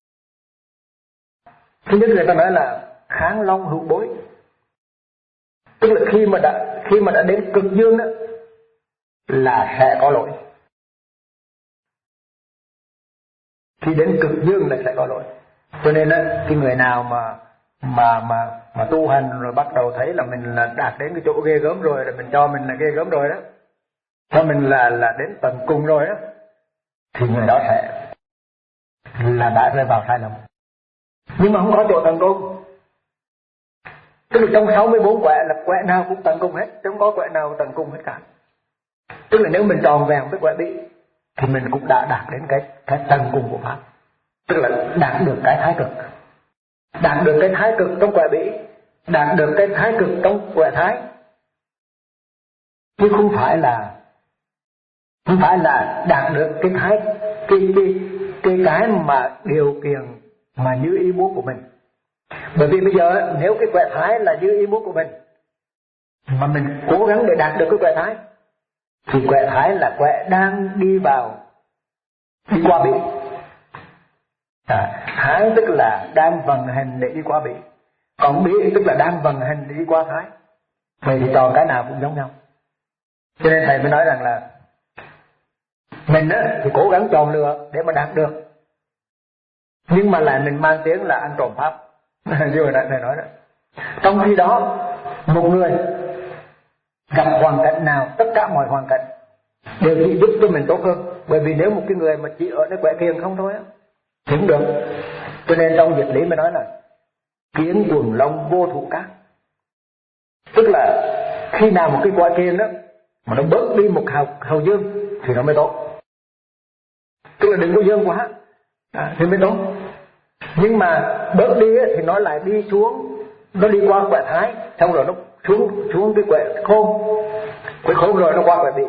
thứ nhất người ta nói là kháng long hữu bối, tức là khi mà đã khi mà đã đến cực dương đó là sẽ có lỗi. Khi đến cực dương là sẽ có lỗi. Cho nên đó, cái người nào mà mà mà mà tu hành rồi bắt đầu thấy là mình là đạt đến cái chỗ ghê gớm rồi, là mình cho mình là ghê gớm rồi đó, cho mình là là đến tận cùng rồi đó, thì người đó sẽ là đã rơi vào sai lầm. Nhưng mà không có chỗ tận cùng. Tức là trong sáu mươi bốn quẹ là quẹ nào cũng tận cùng hết, chứ không có quẹ nào tận cùng hết cả. Tức là nếu mình tròn vẹn với quẹ bị thì mình cũng đã đạt đến cái cái tận cùng của pháp, tức là đạt được cái thái cực, đạt được cái thái cực trong quẹ bỉ, đạt được cái thái cực trong quẹ thái, chứ không phải là không phải là đạt được cái thái cái cái cái cái mà điều kiện mà như ý muốn của mình. Bởi vì bây giờ nếu cái quẹ thái là như ý muốn của mình mà mình cố gắng để đạt được cái quẹ thái, thì quẹ thái là quẹ đang đi vào đi qua bỉ. À, thái tức là đang vận hành để đi qua bỉ, còn bỉ tức là đang vận hành để đi qua thái. Vậy thì chọn cái nào cũng giống nhau. Cho nên thầy mới nói rằng là mình á, thì cố gắng chọn lựa để mà đạt được, nhưng mà lại mình mang tiếng là ăn trộm pháp. Như hồi nãy thầy nói đó. Trong khi đó một người gặp hoàn cảnh nào, tất cả mọi hoàn cảnh đều chỉ giúp cho mình tốt hơn. Bởi vì nếu một cái người mà chỉ ở nơi quẻ kiêng không thôi á thì không được. Cho nên trong Diệt Lý mới nói là kiến quần long vô thủ cát. Tức là khi nào một cái quẻ kiêng đó mà nó bớt đi một hào, hào dương thì nó mới tốt. Tức là đừng có dương quá à, thì mới tốt. Nhưng mà bớt đi thì nó lại đi xuống, nó đi qua quẻ thái, xong rồi nó xuống xuống cái quẻ khôn, quẻ khôn rồi nó qua quẻ bị.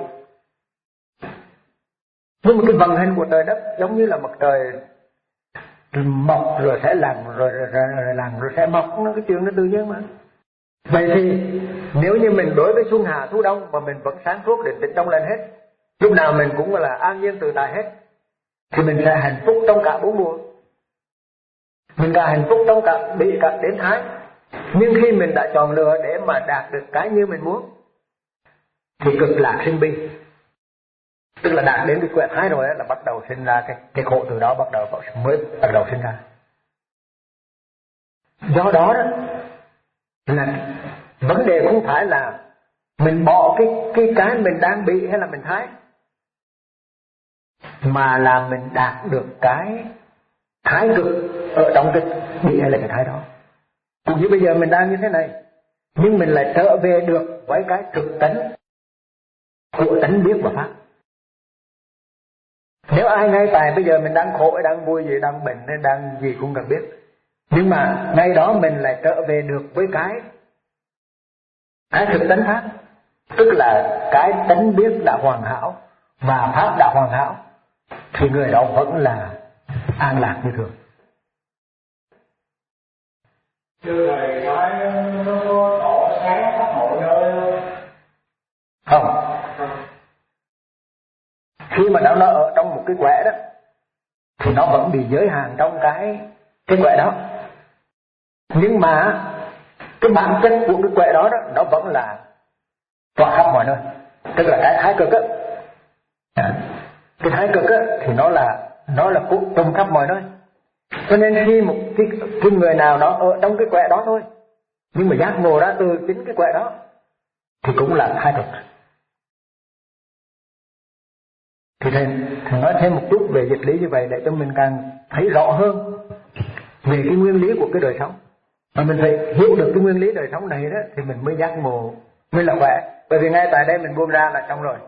Nhưng mà cái vận hành của trời đất giống như là mặt trời mọc rồi sẽ lặn, rồi, rồi, rồi, rồi lặn rồi sẽ mọc, nó cái chuyện nó tự nhiên mà. Vậy thì nếu như mình đối với xuân hạ thu đông mà mình vẫn sáng suốt định tĩnh trong lên hết, lúc nào mình cũng là an nhiên tự tại hết, thì mình sẽ hạnh phúc trong cả bốn mùa. Mình cả hạnh phúc trong cả bị cả đến thái. Nhưng khi mình đã chọn lựa để mà đạt được cái như mình muốn thì cực lạc sinh bi. Tức là đạt đến cái quẻ thái rồi là bắt đầu sinh ra cái, cái khổ, từ đó bắt đầu mới bắt đầu sinh ra. Do đó đó là vấn đề không phải là mình bỏ cái cái cái mình đang bị hay là mình thái, mà là mình đạt được cái thái cực ở trong cái bị hay là cái thái đó. Cũng như bây giờ mình đang như thế này, nhưng mình lại trở về được với cái thực tánh của tánh biết và pháp. Nếu ai ngay tại bây giờ mình đang khổ hay đang vui gì, đang bệnh hay đang gì cũng cần biết, nhưng mà ngay đó mình lại trở về được với cái cái thực tánh pháp, tức là cái tánh biết đã hoàn hảo và pháp đã hoàn hảo, thì người đó vẫn là an lạc như thường. Thưa thầy, cái nó có tỏ sáng khắp mọi nơi không? Không. Khi mà nó ở trong một cái quẻ đó thì nó vẫn bị giới hạn trong cái cái quẻ đó, nhưng mà cái bản chất của cái quẻ đó, đó nó vẫn là tỏa khắp mọi nơi. Tức là cái thái cực á, cái thái cực á thì nó là nó là cũng tung khắp mọi nơi. Cho nên khi một cái, cái người nào đó ở trong cái quẻ đó thôi, nhưng mà giác ngộ ra từ chính cái quẻ đó thì cũng là thái cực. Thì thầy, thầy nói thêm một chút về dịch lý như vậy để cho mình càng thấy rõ hơn về cái nguyên lý của cái đời sống. Mà mình phải hiểu được cái nguyên lý đời sống này đó thì mình mới giác ngộ, mới là khỏe. Bởi vì ngay tại đây mình buông ra là xong rồi.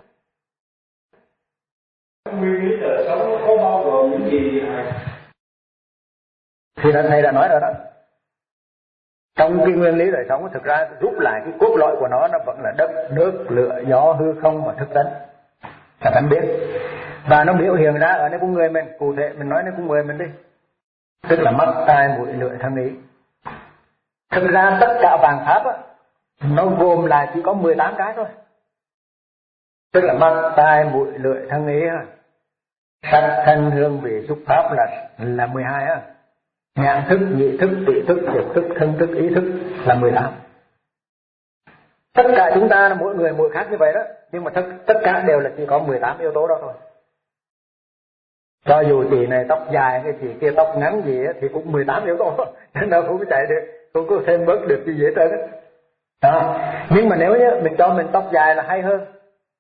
Nguyên lý đời sống có bao gồm những gì hả? Thì là thầy đã nói rồi đó. Trong cái nguyên lý đời sống thực ra rút lại cái cốt lõi của nó, nó vẫn là đất, nước, lửa, gió, hư không và thức tánh, là tánh biết. Và nó biểu hiện ra ở nơi con người mình, cụ thể mình nói nơi con người mình đi, tức là mắt, tai, mũi, lưỡi, thân, ý. Thực ra tất cả vạn pháp á, nó gồm là chỉ có mười tám cái thôi. Tức là mắt, tai, mũi, lưỡi, thân, ý, sắc, thanh, hương, vị, xúc, pháp là là mười hai á. Nhãn thức, nhị thức, tỷ thức, thiệt thức, thân thức, ý thức là mười tám. Tất cả chúng ta là mỗi người mỗi khác như vậy đó, nhưng mà tất, tất cả đều là chỉ có mười tám yếu tố đó thôi. Cho dù chị này tóc dài hay chị kia tóc ngắn gì thì cũng mười tám yếu tố, nên đâu cũng chạy được, cũng có thêm bớt được gì dễ trơn đó. Đó. Nhưng mà nếu như mình cho mình tóc dài là hay hơn.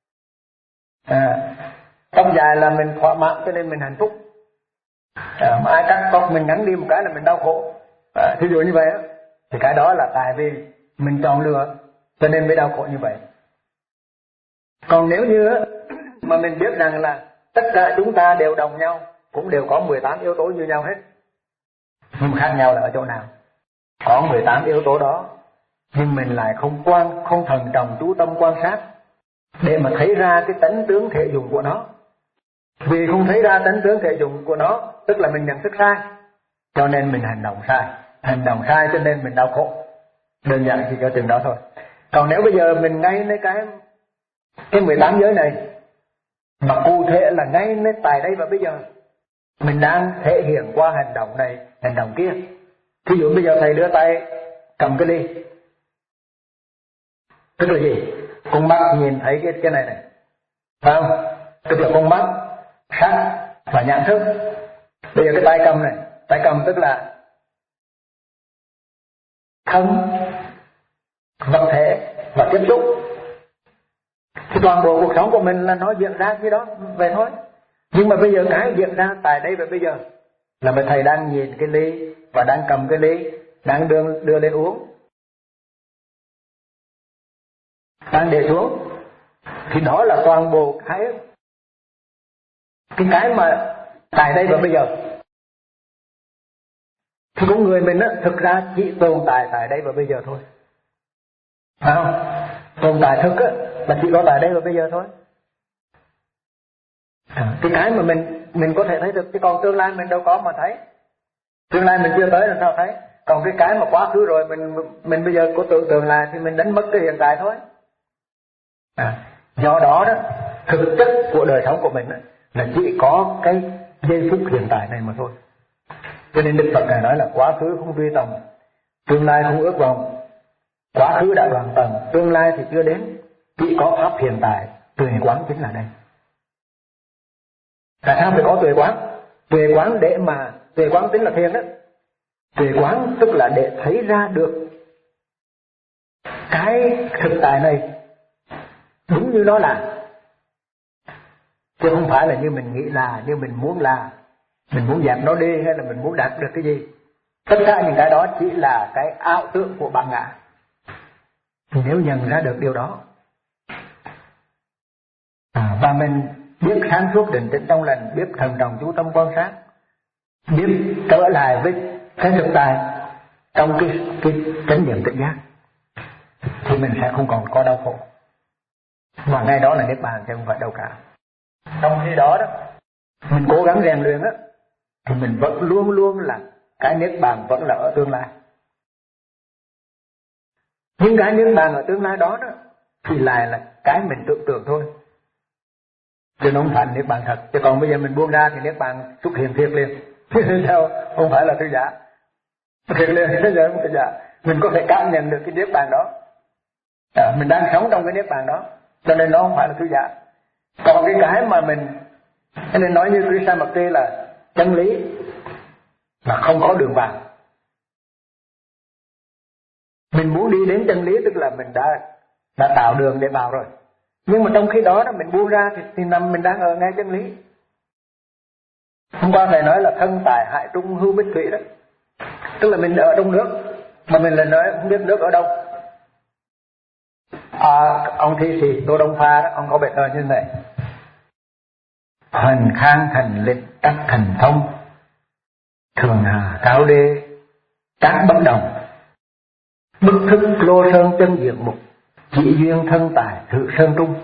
À, tóc dài là mình thỏa mãn cho nên mình hạnh phúc. À, mà ai cắt tóc mình ngắn đi một cái là mình đau khổ. À, thí dụ như vậy á, thì cái đó là tại vì mình chọn lựa cho nên mới đau khổ như vậy. Còn nếu như á, mà mình biết rằng là tất cả chúng ta đều đồng nhau, cũng đều có mười tám yếu tố như nhau hết, nhưng khác nhau là ở chỗ nào? Có mười tám yếu tố đó, nhưng mình lại không quan, không thần trọng chú tâm quan sát để mà thấy ra cái tánh tướng thể dụng của nó. Vì không thấy ra tánh tướng thể dụng của nó, tức là mình nhận thức sai, cho nên mình hành động sai. Hành động sai cho nên mình đau khổ. Đơn giản chỉ có chừng đó thôi. Còn nếu bây giờ mình ngay nơi cái cái mười tám giới này, mà cụ thể là ngay nơi tại đây và bây giờ, mình đang thể hiện qua hành động này, hành động kia. Thí dụ bây giờ thầy đưa tay cầm cái ly, Tức là gì? Con mắt nhìn thấy cái cái này này, phải không? Tức là con mắt, sắc và nhãn thức. Bây giờ cái tay cầm này, tay cầm tức là thân, vật thể và tiếp xúc. Thì toàn bộ cuộc sống của mình là nó diễn ra như đó về thôi. Nhưng mà bây giờ cái diễn ra tại đây và bây giờ là mà thầy đang nhìn cái ly và đang cầm cái ly, đang đưa, đưa lên uống, đang để xuống. Thì đó là toàn bộ cái cái cái mà tại đây và bây giờ. Thì con người mình á, thực ra chỉ tồn tại tại đây và bây giờ thôi, phải không? Tồn tại thực á là chỉ có tại đây và bây giờ thôi. À, cái cái mà mình mình có thể thấy được, chứ còn tương lai mình đâu có mà thấy. Tương lai mình chưa tới làm sao thấy. Còn cái cái mà quá khứ rồi mình mình bây giờ có tưởng tượng lại thì mình đánh mất cái hiện tại thôi. À, do đó đó, thực chất của đời sống của mình đó, là chỉ có cái giây phút hiện tại này mà thôi. Cho nên Đức Phật Ngài nói là quá khứ không truy tầm, tương lai không ước vọng. Quá khứ đã đoạn tầng, tương lai thì chưa đến, chỉ có pháp hiện tại, tuệ quán chính là đây. Tại sao phải có tuệ quán? Tuệ quán để mà, tuệ quán tính là thiền đó. Tuệ quán tức là để thấy ra được cái thực tại này đúng như nó là, chứ không phải là như mình nghĩ là, như mình muốn là, mình muốn dẹp nó đi hay là mình muốn đạt được cái gì. Tất cả những cái đó chỉ là cái ảo tưởng của bản ngã. Thì nếu nhận ra được điều đó, à, và mình biết sáng suốt định tĩnh trong lành, biết thần trọng chú tâm quan sát, biết trở lại với cái thực tại trong cái cái chánh niệm tỉnh giác, thì mình sẽ không còn có đau khổ. Và ngay đó là niết bàn chứ không phải đâu cả. Trong khi đó đó, mình cố gắng rèn luyện á, thì mình vẫn luôn luôn là cái niết bàn vẫn là ở tương lai. Nhưng cái niết bàn ở tương lai đó đó thì lại là cái mình tưởng tượng thôi, chứ nó không phải niết bàn thật. Chứ còn bây giờ mình buông ra thì niết bàn xuất hiện thiệt liền. Sao? Không phải là thư giả. Thiệt liền, thế giờ không thư giả. Mình có thể cảm nhận được cái niết bàn đó. À, mình đang sống trong cái niết bàn đó, cho nên nó không phải là thư giả. Còn cái cái mà mình, cho nên nói như Krishnamurti là chân lý là không có đường vào. Mình muốn đi đến chân lý tức là mình đã đã tạo đường để vào rồi. Nhưng mà trong khi đó, đó mình buông ra thì, thì nằm mình đang ở ngay chân lý. Hôm qua thầy nói là thân tài hại trung hưu bích thủy đó, tức là mình ở trong nước mà mình là nói không biết nước ở đâu. À, ông thi sĩ Tô Đông Pha đó, ông có bài thơ như thế này: Hoành khang thành lịch đắc thành thông, thường hà cao đê tác bất đồng, bức thức lô sơn chân diệt mục, chỉ duyên thân tài thự sơn trung.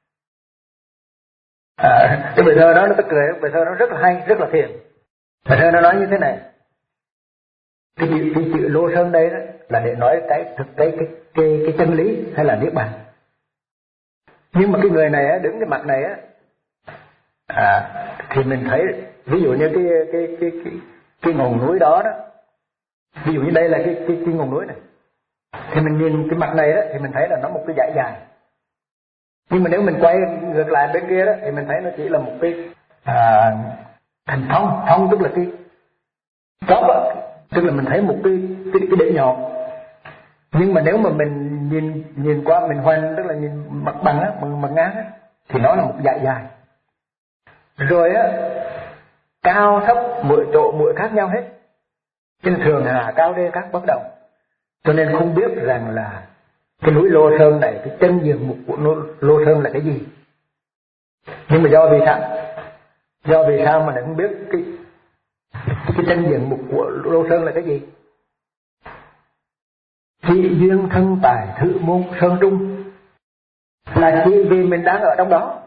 À, cái bài thơ đó nó tức cười, bài thơ nó rất là hay, rất là thiền. Bài thơ nó nói như thế này: cái chữ, cái chữ lô sơn đây đó là để nói cái thực cái cái cái, cái chân lý hay là niết bàn. Nhưng mà cái người này á, đứng cái mặt này á, à, thì mình thấy ví dụ như cái cái cái cái cái ngọn núi đó đó, ví dụ như đây là cái cái, cái ngọn núi này, thì mình nhìn cái mặt này đó thì mình thấy là nó một cái dải dài. Nhưng mà nếu mình quay ngược lại bên kia đó thì mình thấy nó chỉ là một cái à, thành thông, thông tức là cái chóp á, tức là mình thấy một cái cái cái đỉnh nhọn. Nhưng mà nếu mà mình nhìn nhìn qua mình hoành, tức là nhìn mặt bằng á, mặt, mặt ngang á, thì nó là một dải dài. Rồi á, cao thấp mỗi chỗ mỗi khác nhau hết. Trên thường hà cao đê các bất đồng. Cho nên không biết rằng là cái núi Lô Sơn này, cái chân diện mục của Lô Sơn là cái gì. Nhưng mà do vì sao? Do vì sao mà lại không biết cái cái chân diện mục của Lô Sơn là cái gì? Chỉ duyên thân tài thự môn sơn trung, là chỉ vì mình đang ở trong đó.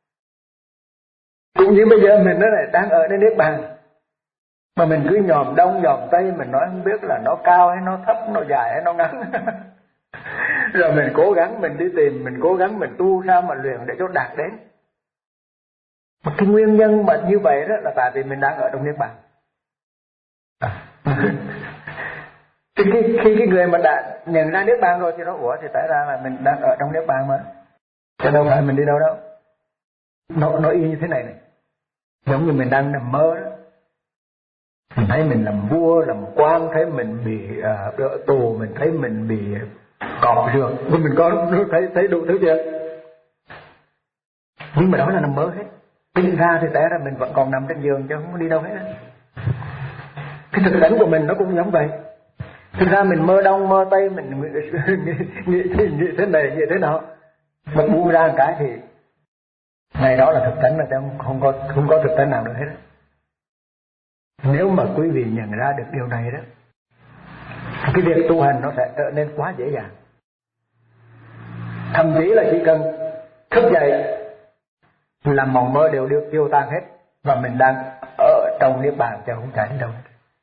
Cũng như bây giờ mình đó này đang ở nơi niết bàn, mà mình cứ nhòm đông nhòm tây, mình nói không biết là nó cao hay nó thấp, nó dài hay nó ngắn. Rồi mình cố gắng mình đi tìm, mình cố gắng mình tu sao mà luyện để cho đạt đến. Mà cái nguyên nhân mà như vậy đó là tại vì mình đang ở trong niết bàn. À. Thì khi, khi cái người mà đã nhận ra Niết Bàn rồi thì nó ủa thì tại ra là mình đang ở trong Niết Bàn mà, chứ đâu phải mình đi đâu đâu. Nó, nó y như thế này này, giống như mình đang nằm mơ đó. Mình thấy mình làm vua, làm quan, thấy mình bị uh, đỡ tù, mình thấy mình bị cọp rượt, mình có thấy thấy đủ thứ chưa? Nhưng mà đó là nằm mơ hết. Tính ra thì té ra mình vẫn còn nằm trên giường chứ không có đi đâu hết. Cái thực đánh của mình nó cũng giống vậy. Thực ra mình mơ đông mơ tây, mình nghĩ, nghĩ, nghĩ, nghĩ thế này nghĩ thế nào, mà buông ra một cái thì ngày đó là thực tánh, là không, không có không có thực tánh nào nữa hết. Nếu mà quý vị nhận ra được điều này đó, cái việc tu hành nó sẽ trở nên quá dễ dàng. Thậm chí là chỉ cần thức dậy làm mộng mơ đều được tiêu tan hết, và mình đang ở trong Niết Bàn chứ không chạy đến đâu.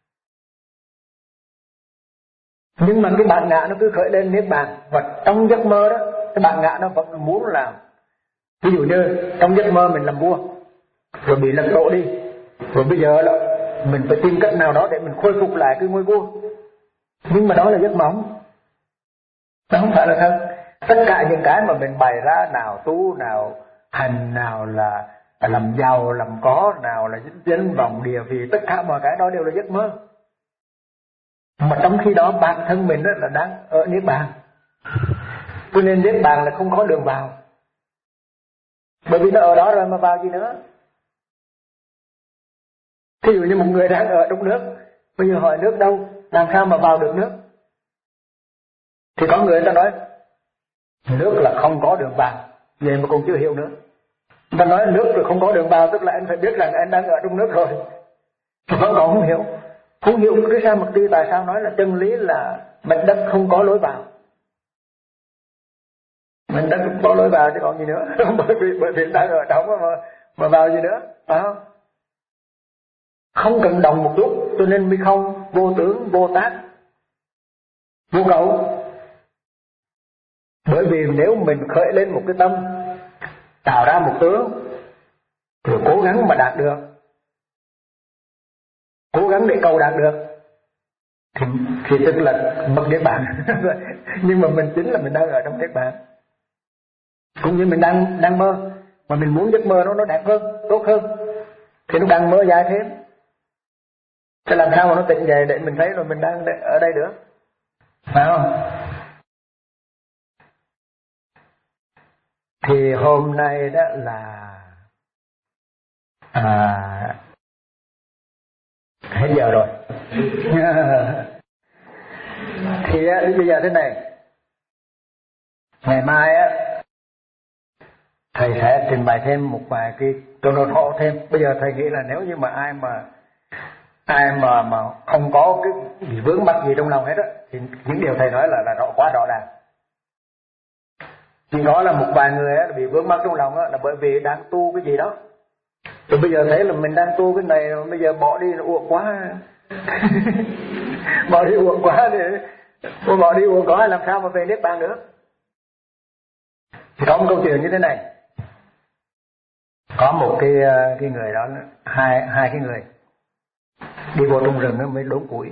Nhưng mà cái bản ngã nó cứ khởi lên Niết Bàn, và trong giấc mơ đó cái bản ngã nó vẫn muốn làm. Ví dụ như trong giấc mơ mình làm vua rồi bị lật đổ đi, rồi bây giờ là mình phải tìm cách nào đó để mình khôi phục lại cái ngôi vua. Nhưng mà đó là giấc mộng, nó không phải là thật. Tất cả những cái mà mình bày ra, nào tu, nào hành, nào là làm giàu, làm có, nào là danh vọng địa vị, tất cả mọi cái đó đều là giấc mơ. Mà trong khi đó bản thân mình đó là đang ở Niết Bàn. Cho nên Niết Bàn là không có đường vào, bởi vì nó ở đó rồi mà vào gì nữa. Thí dụ như một người đang ở trong nước, bây giờ hỏi nước đâu, làm sao mà vào được nước? Thì có người ta nói nước là không có đường vào, vậy mà cũng chưa hiểu nữa. Người ta nói nước là không có đường vào, tức là anh phải biết rằng anh đang ở trong nước rồi. Vẫn còn không hiểu. Không hiểu cái sao một tí, tại sao nói là chân lý là mảnh đất không có lối vào. Mảnh đất không có lối vào chứ còn gì nữa. bởi vì bởi vì đang ở trong mà mà vào gì nữa, phải không? Không cần đồng một chút, cho nên mới không vô tướng, vô tác, vô cầu. Bởi vì nếu mình khởi lên một cái tâm, tạo ra một tướng, rồi cố gắng mà đạt được, cố gắng để cầu đạt được, thì, thì tức là mất Niết Bàn. Nhưng mà mình chính là mình đang ở trong Niết Bàn. Cũng như mình đang đang mơ, mà mình muốn giấc mơ nó nó đẹp hơn, tốt hơn, thì nó càng mơ dài thêm. Thế làm sao mà nó tỉnh dậy để mình thấy rồi mình đang ở đây được, phải không? Thì hôm nay đó là à, hết giờ rồi. Thì á, bây giờ thế này, ngày mai á thầy sẽ trình bày thêm một vài cái cho nó rõ thêm. Bây giờ thầy nghĩ là nếu như mà ai mà ai mà mà không có cái gì vướng mắc gì trong lòng hết á, thì những điều thầy nói là là rõ, quá rõ ràng. Chỉ có là một vài người á bị vướng mắc trong lòng á là bởi vì đang tu cái gì đó, rồi bây giờ thấy là mình đang tu cái này rồi bây giờ bỏ đi là uổng quá. Bỏ đi uổng quá thì bỏ đi uổng quá làm sao mà về Niết Bàn được. Thì có một câu chuyện như thế này, có một cái cái người đó, hai hai cái người đi vô trong rừng mới đốn củi,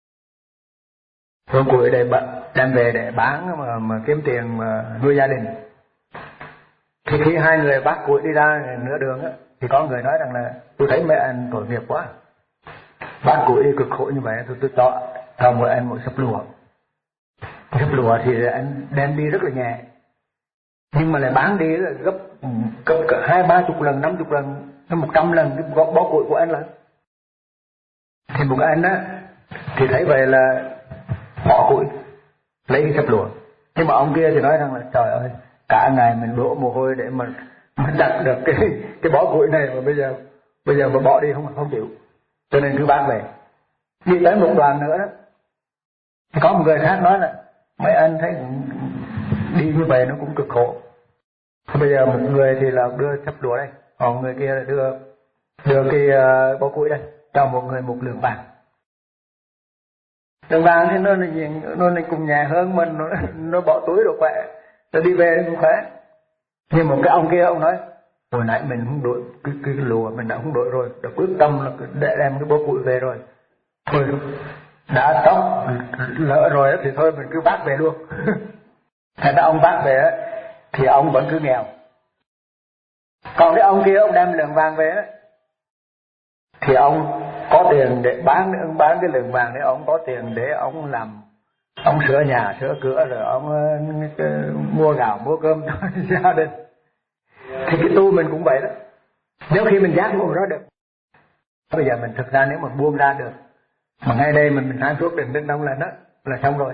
đốn củi để đem về để bán mà, mà kiếm tiền mà nuôi gia đình. Thì khi hai người bắt củi đi ra nửa đường á, thì có người nói rằng là tôi thấy mấy anh tội nghiệp quá, bắt củi đi cực khổ như vậy, tôi tôi cho cho mỗi anh một sấp lúa. Sấp lúa thì anh đem đi rất là nhẹ, nhưng mà lại bán đi là gấp gấp cả hai ba chục lần, năm chục lần, một trăm lần cái bó, bó củi của anh lần. Thì một anh á thì thấy vậy là bỏ củi lấy cái sấp lúa, nhưng mà ông kia thì nói rằng là trời ơi, cả ngày mình đổ mồ hôi để mà, mà đặt được cái cái bó củi này, mà bây giờ bây giờ mà bỏ đi không không chịu, cho nên cứ bán về. Đi tới một đoàn nữa đó, thì có một người khác nói là mấy anh thấy đi như vậy nó cũng cực khổ. Bây giờ một người thì là đưa sấp lúa đây, còn người kia là đưa đưa cái uh, bó củi đây, cho một người một lượng vàng. Lượng vàng thì nó nó nó cùng nhà hơn mình, nó nó bỏ túi rồi khỏe, nó đi về cũng khỏe. Nhưng một cái ông kia ông nói hồi nãy mình không đổi cái, cái, cái lúa mình đã không đổi rồi, đã quyết tâm là để đem cái bó củi về rồi, thôi đã tóc lỡ rồi thì thôi mình cứ vác về luôn. Thành ra ông vác về thì ông vẫn cứ nghèo. Còn cái ông kia ông đem lượng vàng về thì ông có tiền để bán ông bán cái lượng vàng đấy, ông có tiền để ông làm, ông sửa nhà sửa cửa rồi ông uh, mua gạo mua cơm cho gia đình. Thì cái tu mình cũng vậy đó. Nếu khi mình giác ngộ đó được, bây giờ mình thực ra nếu mà buông ra được mà ngay đây mình mình sáng suốt định đến đông là đó là xong rồi,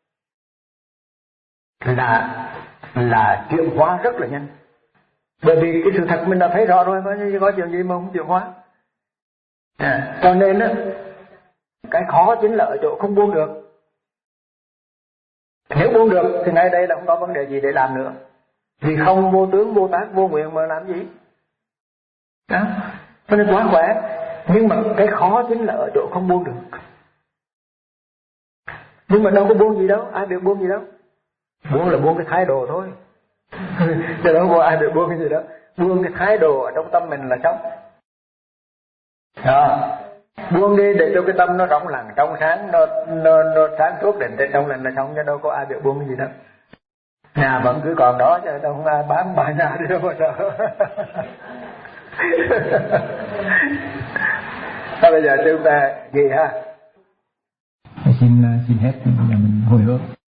là là chuyển hóa rất là nhanh. Bởi vì cái sự thật mình đã thấy rõ rồi, có có chuyện gì mà không chuyển hóa. À, cho nên á, cái khó chính là ở chỗ không buông được. Nếu buông được thì ngay đây là không có vấn đề gì để làm nữa. Vì không vô tướng vô tác vô nguyện mà làm gì đó, cho nên quá khỏe. Nhưng mà cái khó chính là ở chỗ không buông được. Nhưng mà đâu có buông gì đâu, ai biết buông gì đâu. Buông là buông cái thái độ thôi. Chứ đâu có ai biết buông cái gì đó. Buông cái thái độ ở trong tâm mình là xong. Đó. Buông đi để cho cái tâm nó rộng lặng trong sáng, nó nó nó sáng suốt định trên trong lành là xong, chứ đâu có ai biết buông cái gì đâu. Nhà vẫn cứ còn đó chứ đâu không ai bán bà nhà đi đâu mà sợ. Thôi bây giờ chúng ta gì ha? Xin xin hết, mình hồi hướng.